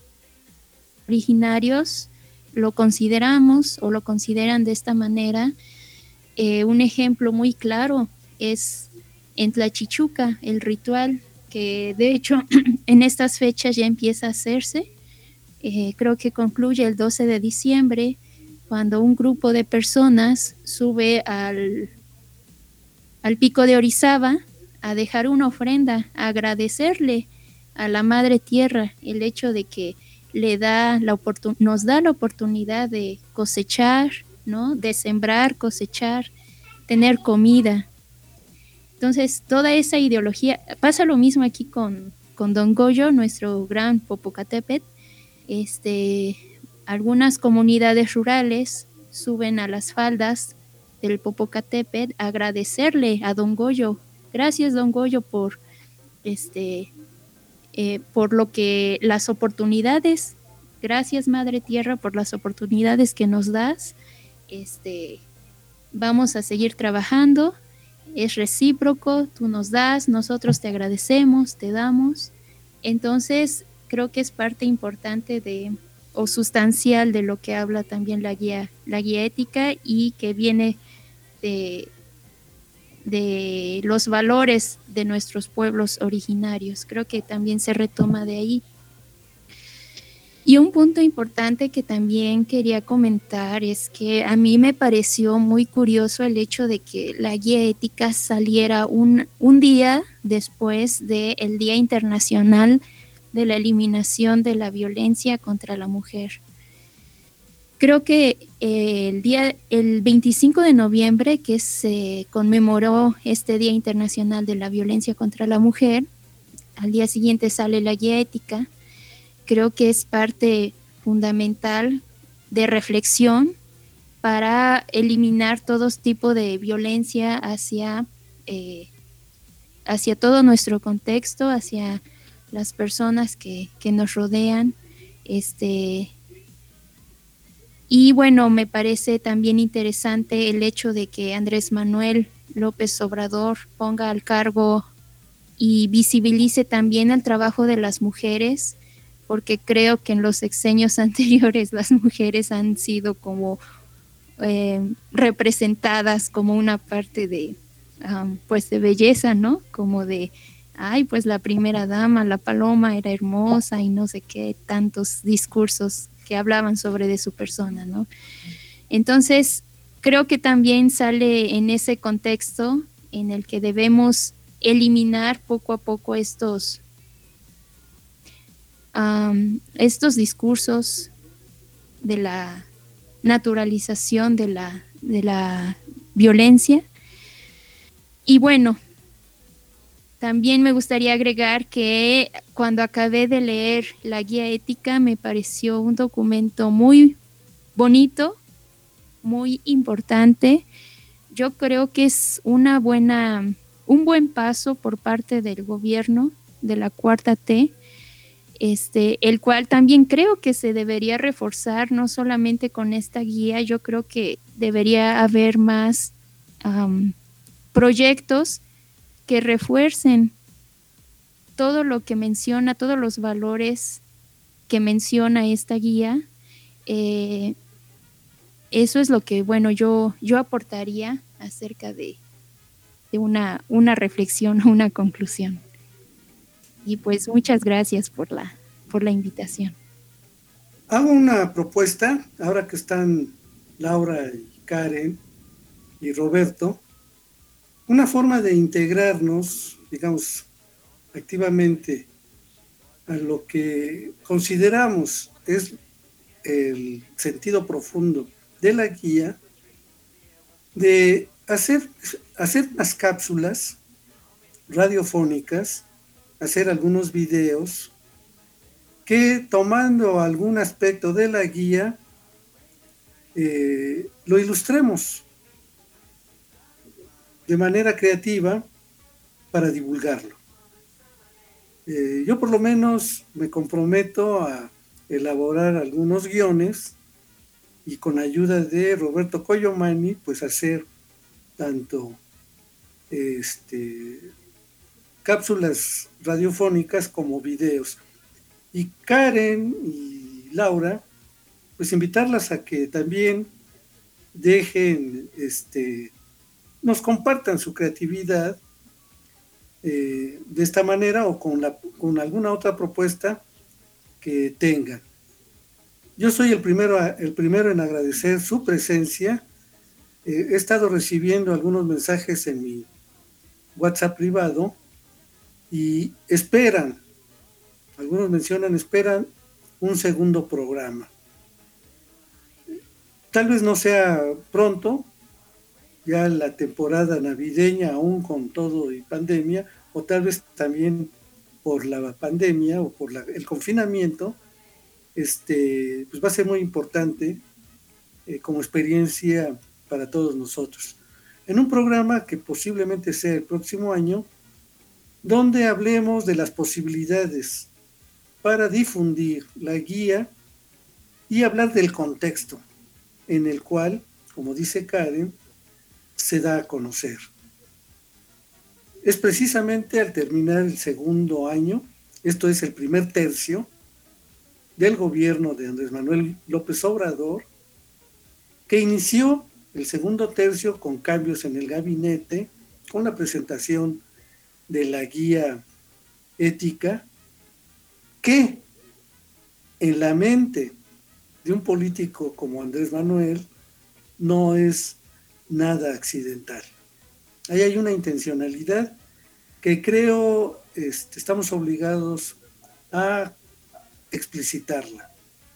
Originarios lo consideramos o lo consideran de esta manera. Eh, un ejemplo muy claro es en Tlachichuca, el ritual que de hecho en estas fechas ya empieza a hacerse. Eh, creo que concluye el doce de diciembre, cuando un grupo de personas sube al, al pico de Orizaba a dejar una ofrenda, a agradecerle a la Madre Tierra el hecho de que le da la oportun- nos da la oportunidad de cosechar, ¿no? De sembrar, cosechar, tener comida. Entonces, toda esa ideología, pasa lo mismo aquí con, con Don Goyo, nuestro gran Popocatépetl. Este, algunas comunidades rurales suben a las faldas del Popocatépetl a agradecerle a Don Goyo. Gracias, Don Goyo, por este Eh, por lo que las oportunidades, gracias Madre Tierra por las oportunidades que nos das, este, vamos a seguir trabajando, es recíproco, tú nos das, nosotros te agradecemos, te damos. Entonces creo que es parte importante de, o sustancial de lo que habla también la guía, la guía ética, y que viene de de los valores de nuestros pueblos originarios. Creo que también se retoma de ahí. Y un punto importante que también quería comentar es que a mí me pareció muy curioso el hecho de que la guía ética saliera un, un día después del Día Internacional de la Eliminación de la Violencia contra la Mujer. Creo que eh, el día, el veinticinco de noviembre, que se conmemoró este Día Internacional de la Violencia contra la Mujer, al día siguiente sale la guía ética. Creo que es parte fundamental de reflexión para eliminar todo tipo de violencia hacia, eh, hacia todo nuestro contexto, hacia las personas que, que nos rodean. Este, y bueno, me parece también interesante el hecho de que Andrés Manuel López Obrador ponga al cargo y visibilice también el trabajo de las mujeres, porque creo que en los sexenios anteriores las mujeres han sido como eh, representadas como una parte de, um, pues de belleza, ¿no? Como de, ay, pues la primera dama, la paloma era hermosa y no sé qué, tantos discursos que hablaban sobre de su persona, ¿no? Entonces, creo que también sale en ese contexto en el que debemos eliminar poco a poco estos, um, estos discursos de la naturalización de la, de la violencia. Y bueno, también me gustaría agregar que cuando acabé de leer la guía ética me pareció un documento muy bonito, muy importante. Yo creo que es una buena, un buen paso por parte del gobierno de la Cuarta T, este, el cual también creo que se debería reforzar, no solamente con esta guía. Yo creo que debería haber más um, proyectos que refuercen todo lo que menciona, todos los valores que menciona esta guía. Eh, eso es lo que, bueno, yo, yo aportaría acerca de, de una, una reflexión, una conclusión. Y pues muchas gracias por la, por la invitación. Hago una propuesta, ahora que están Laura y Karen y Roberto, una forma de integrarnos, digamos, activamente a lo que consideramos es el sentido profundo de la guía, de hacer, hacer unas cápsulas radiofónicas, hacer algunos videos que, tomando algún aspecto de la guía, eh, lo ilustremos de manera creativa para divulgarlo. Eh, yo por lo menos me comprometo a elaborar algunos guiones y con ayuda de Roberto Coyomani, pues hacer tanto este, cápsulas radiofónicas como videos. Y Karen y Laura, pues invitarlas a que también dejen, este, nos compartan su creatividad eh, de esta manera o con, la, con alguna otra propuesta que tengan. Yo soy el primero, el primero en agradecer su presencia. Eh, he estado recibiendo algunos mensajes en mi WhatsApp privado y esperan, algunos mencionan, esperan un segundo programa. Tal vez no sea pronto, ya la temporada navideña, aún con todo y pandemia, o tal vez también por la pandemia o por la, el confinamiento, este, pues va a ser muy importante eh, como experiencia para todos nosotros. En un programa que posiblemente sea el próximo año, donde hablemos de las posibilidades para difundir la guía y hablar del contexto en el cual, como dice Karen, se da a conocer. Es precisamente al terminar el segundo año, esto es el primer tercio del gobierno de Andrés Manuel López Obrador, que inició el segundo tercio con cambios en el gabinete, con la presentación de la guía ética, que en la mente de un político como Andrés Manuel no es nada accidental. Ahí hay una intencionalidad que creo este, estamos obligados a explicitarla.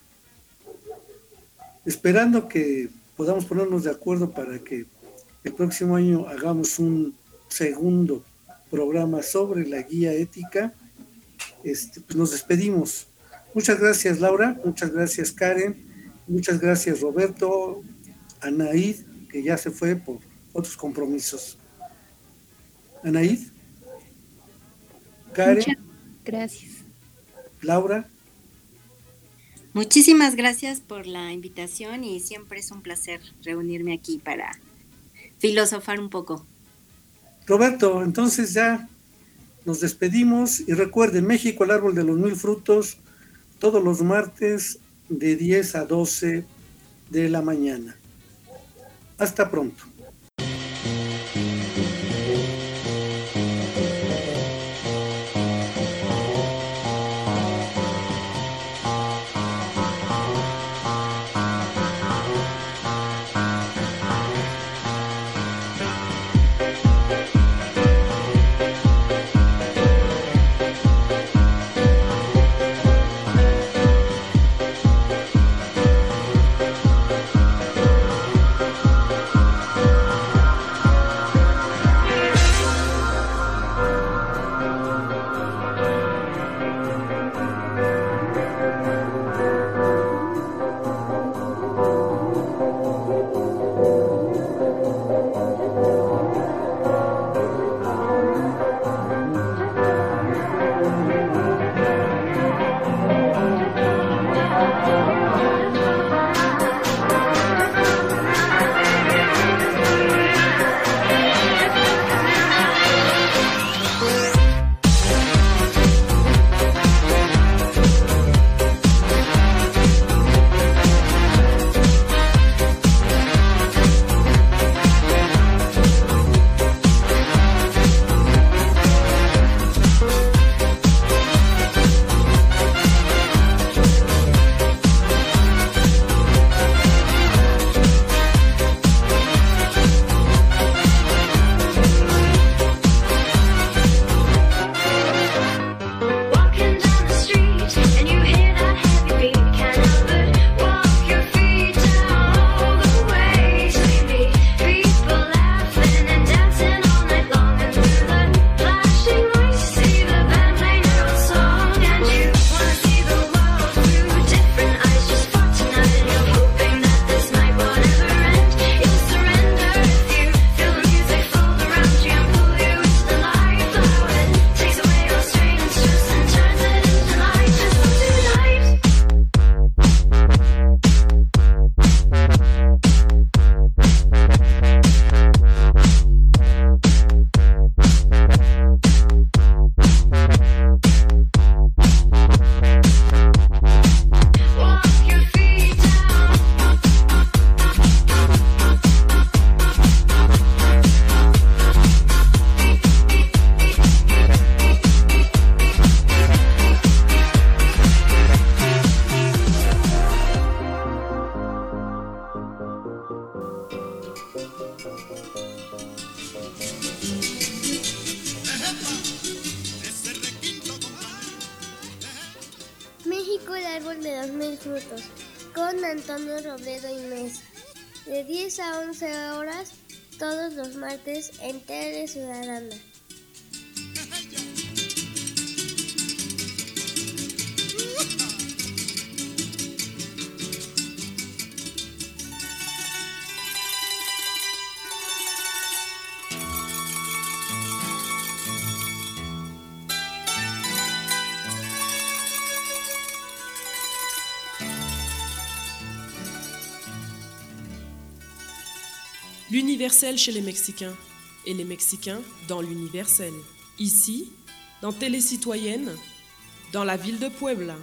Esperando que podamos ponernos de acuerdo para que el próximo año hagamos un segundo programa sobre la guía ética, este, pues nos despedimos. Muchas gracias, Laura, muchas gracias, Karen, muchas gracias, Roberto, Anaid, que ya se fue por otros compromisos. Anaid, Karen. Muchas gracias. Laura. Muchísimas gracias por la invitación y siempre es un placer reunirme aquí para filosofar un poco. Roberto, entonces ya nos despedimos y recuerden, México, el árbol de los mil frutos, todos los martes de diez a doce de la mañana. Hasta pronto. México, el árbol de los mil frutos, con Antonio Robledo y Mesa, de diez a once horas, todos los martes en Tele Ciudadana. L'universel chez les Mexicains et les Mexicains dans l'universel. Ici, dans Télé Citoyenne, dans la ville de Puebla.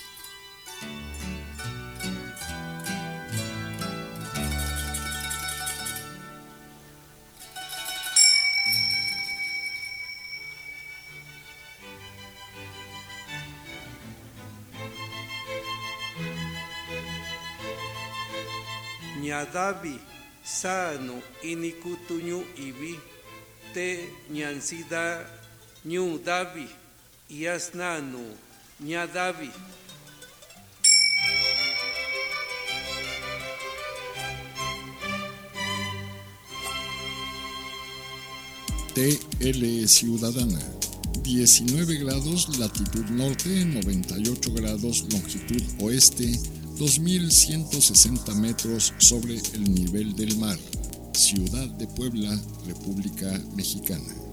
Ñadavi sano inikutuñu ibi te ñansida ñu davi yasnanu ñadavi. T L Ciudadana, diecinueve grados latitud norte, noventa y ocho grados longitud oeste, dos mil ciento sesenta metros sobre el nivel del mar. Ciudad de Puebla, República Mexicana.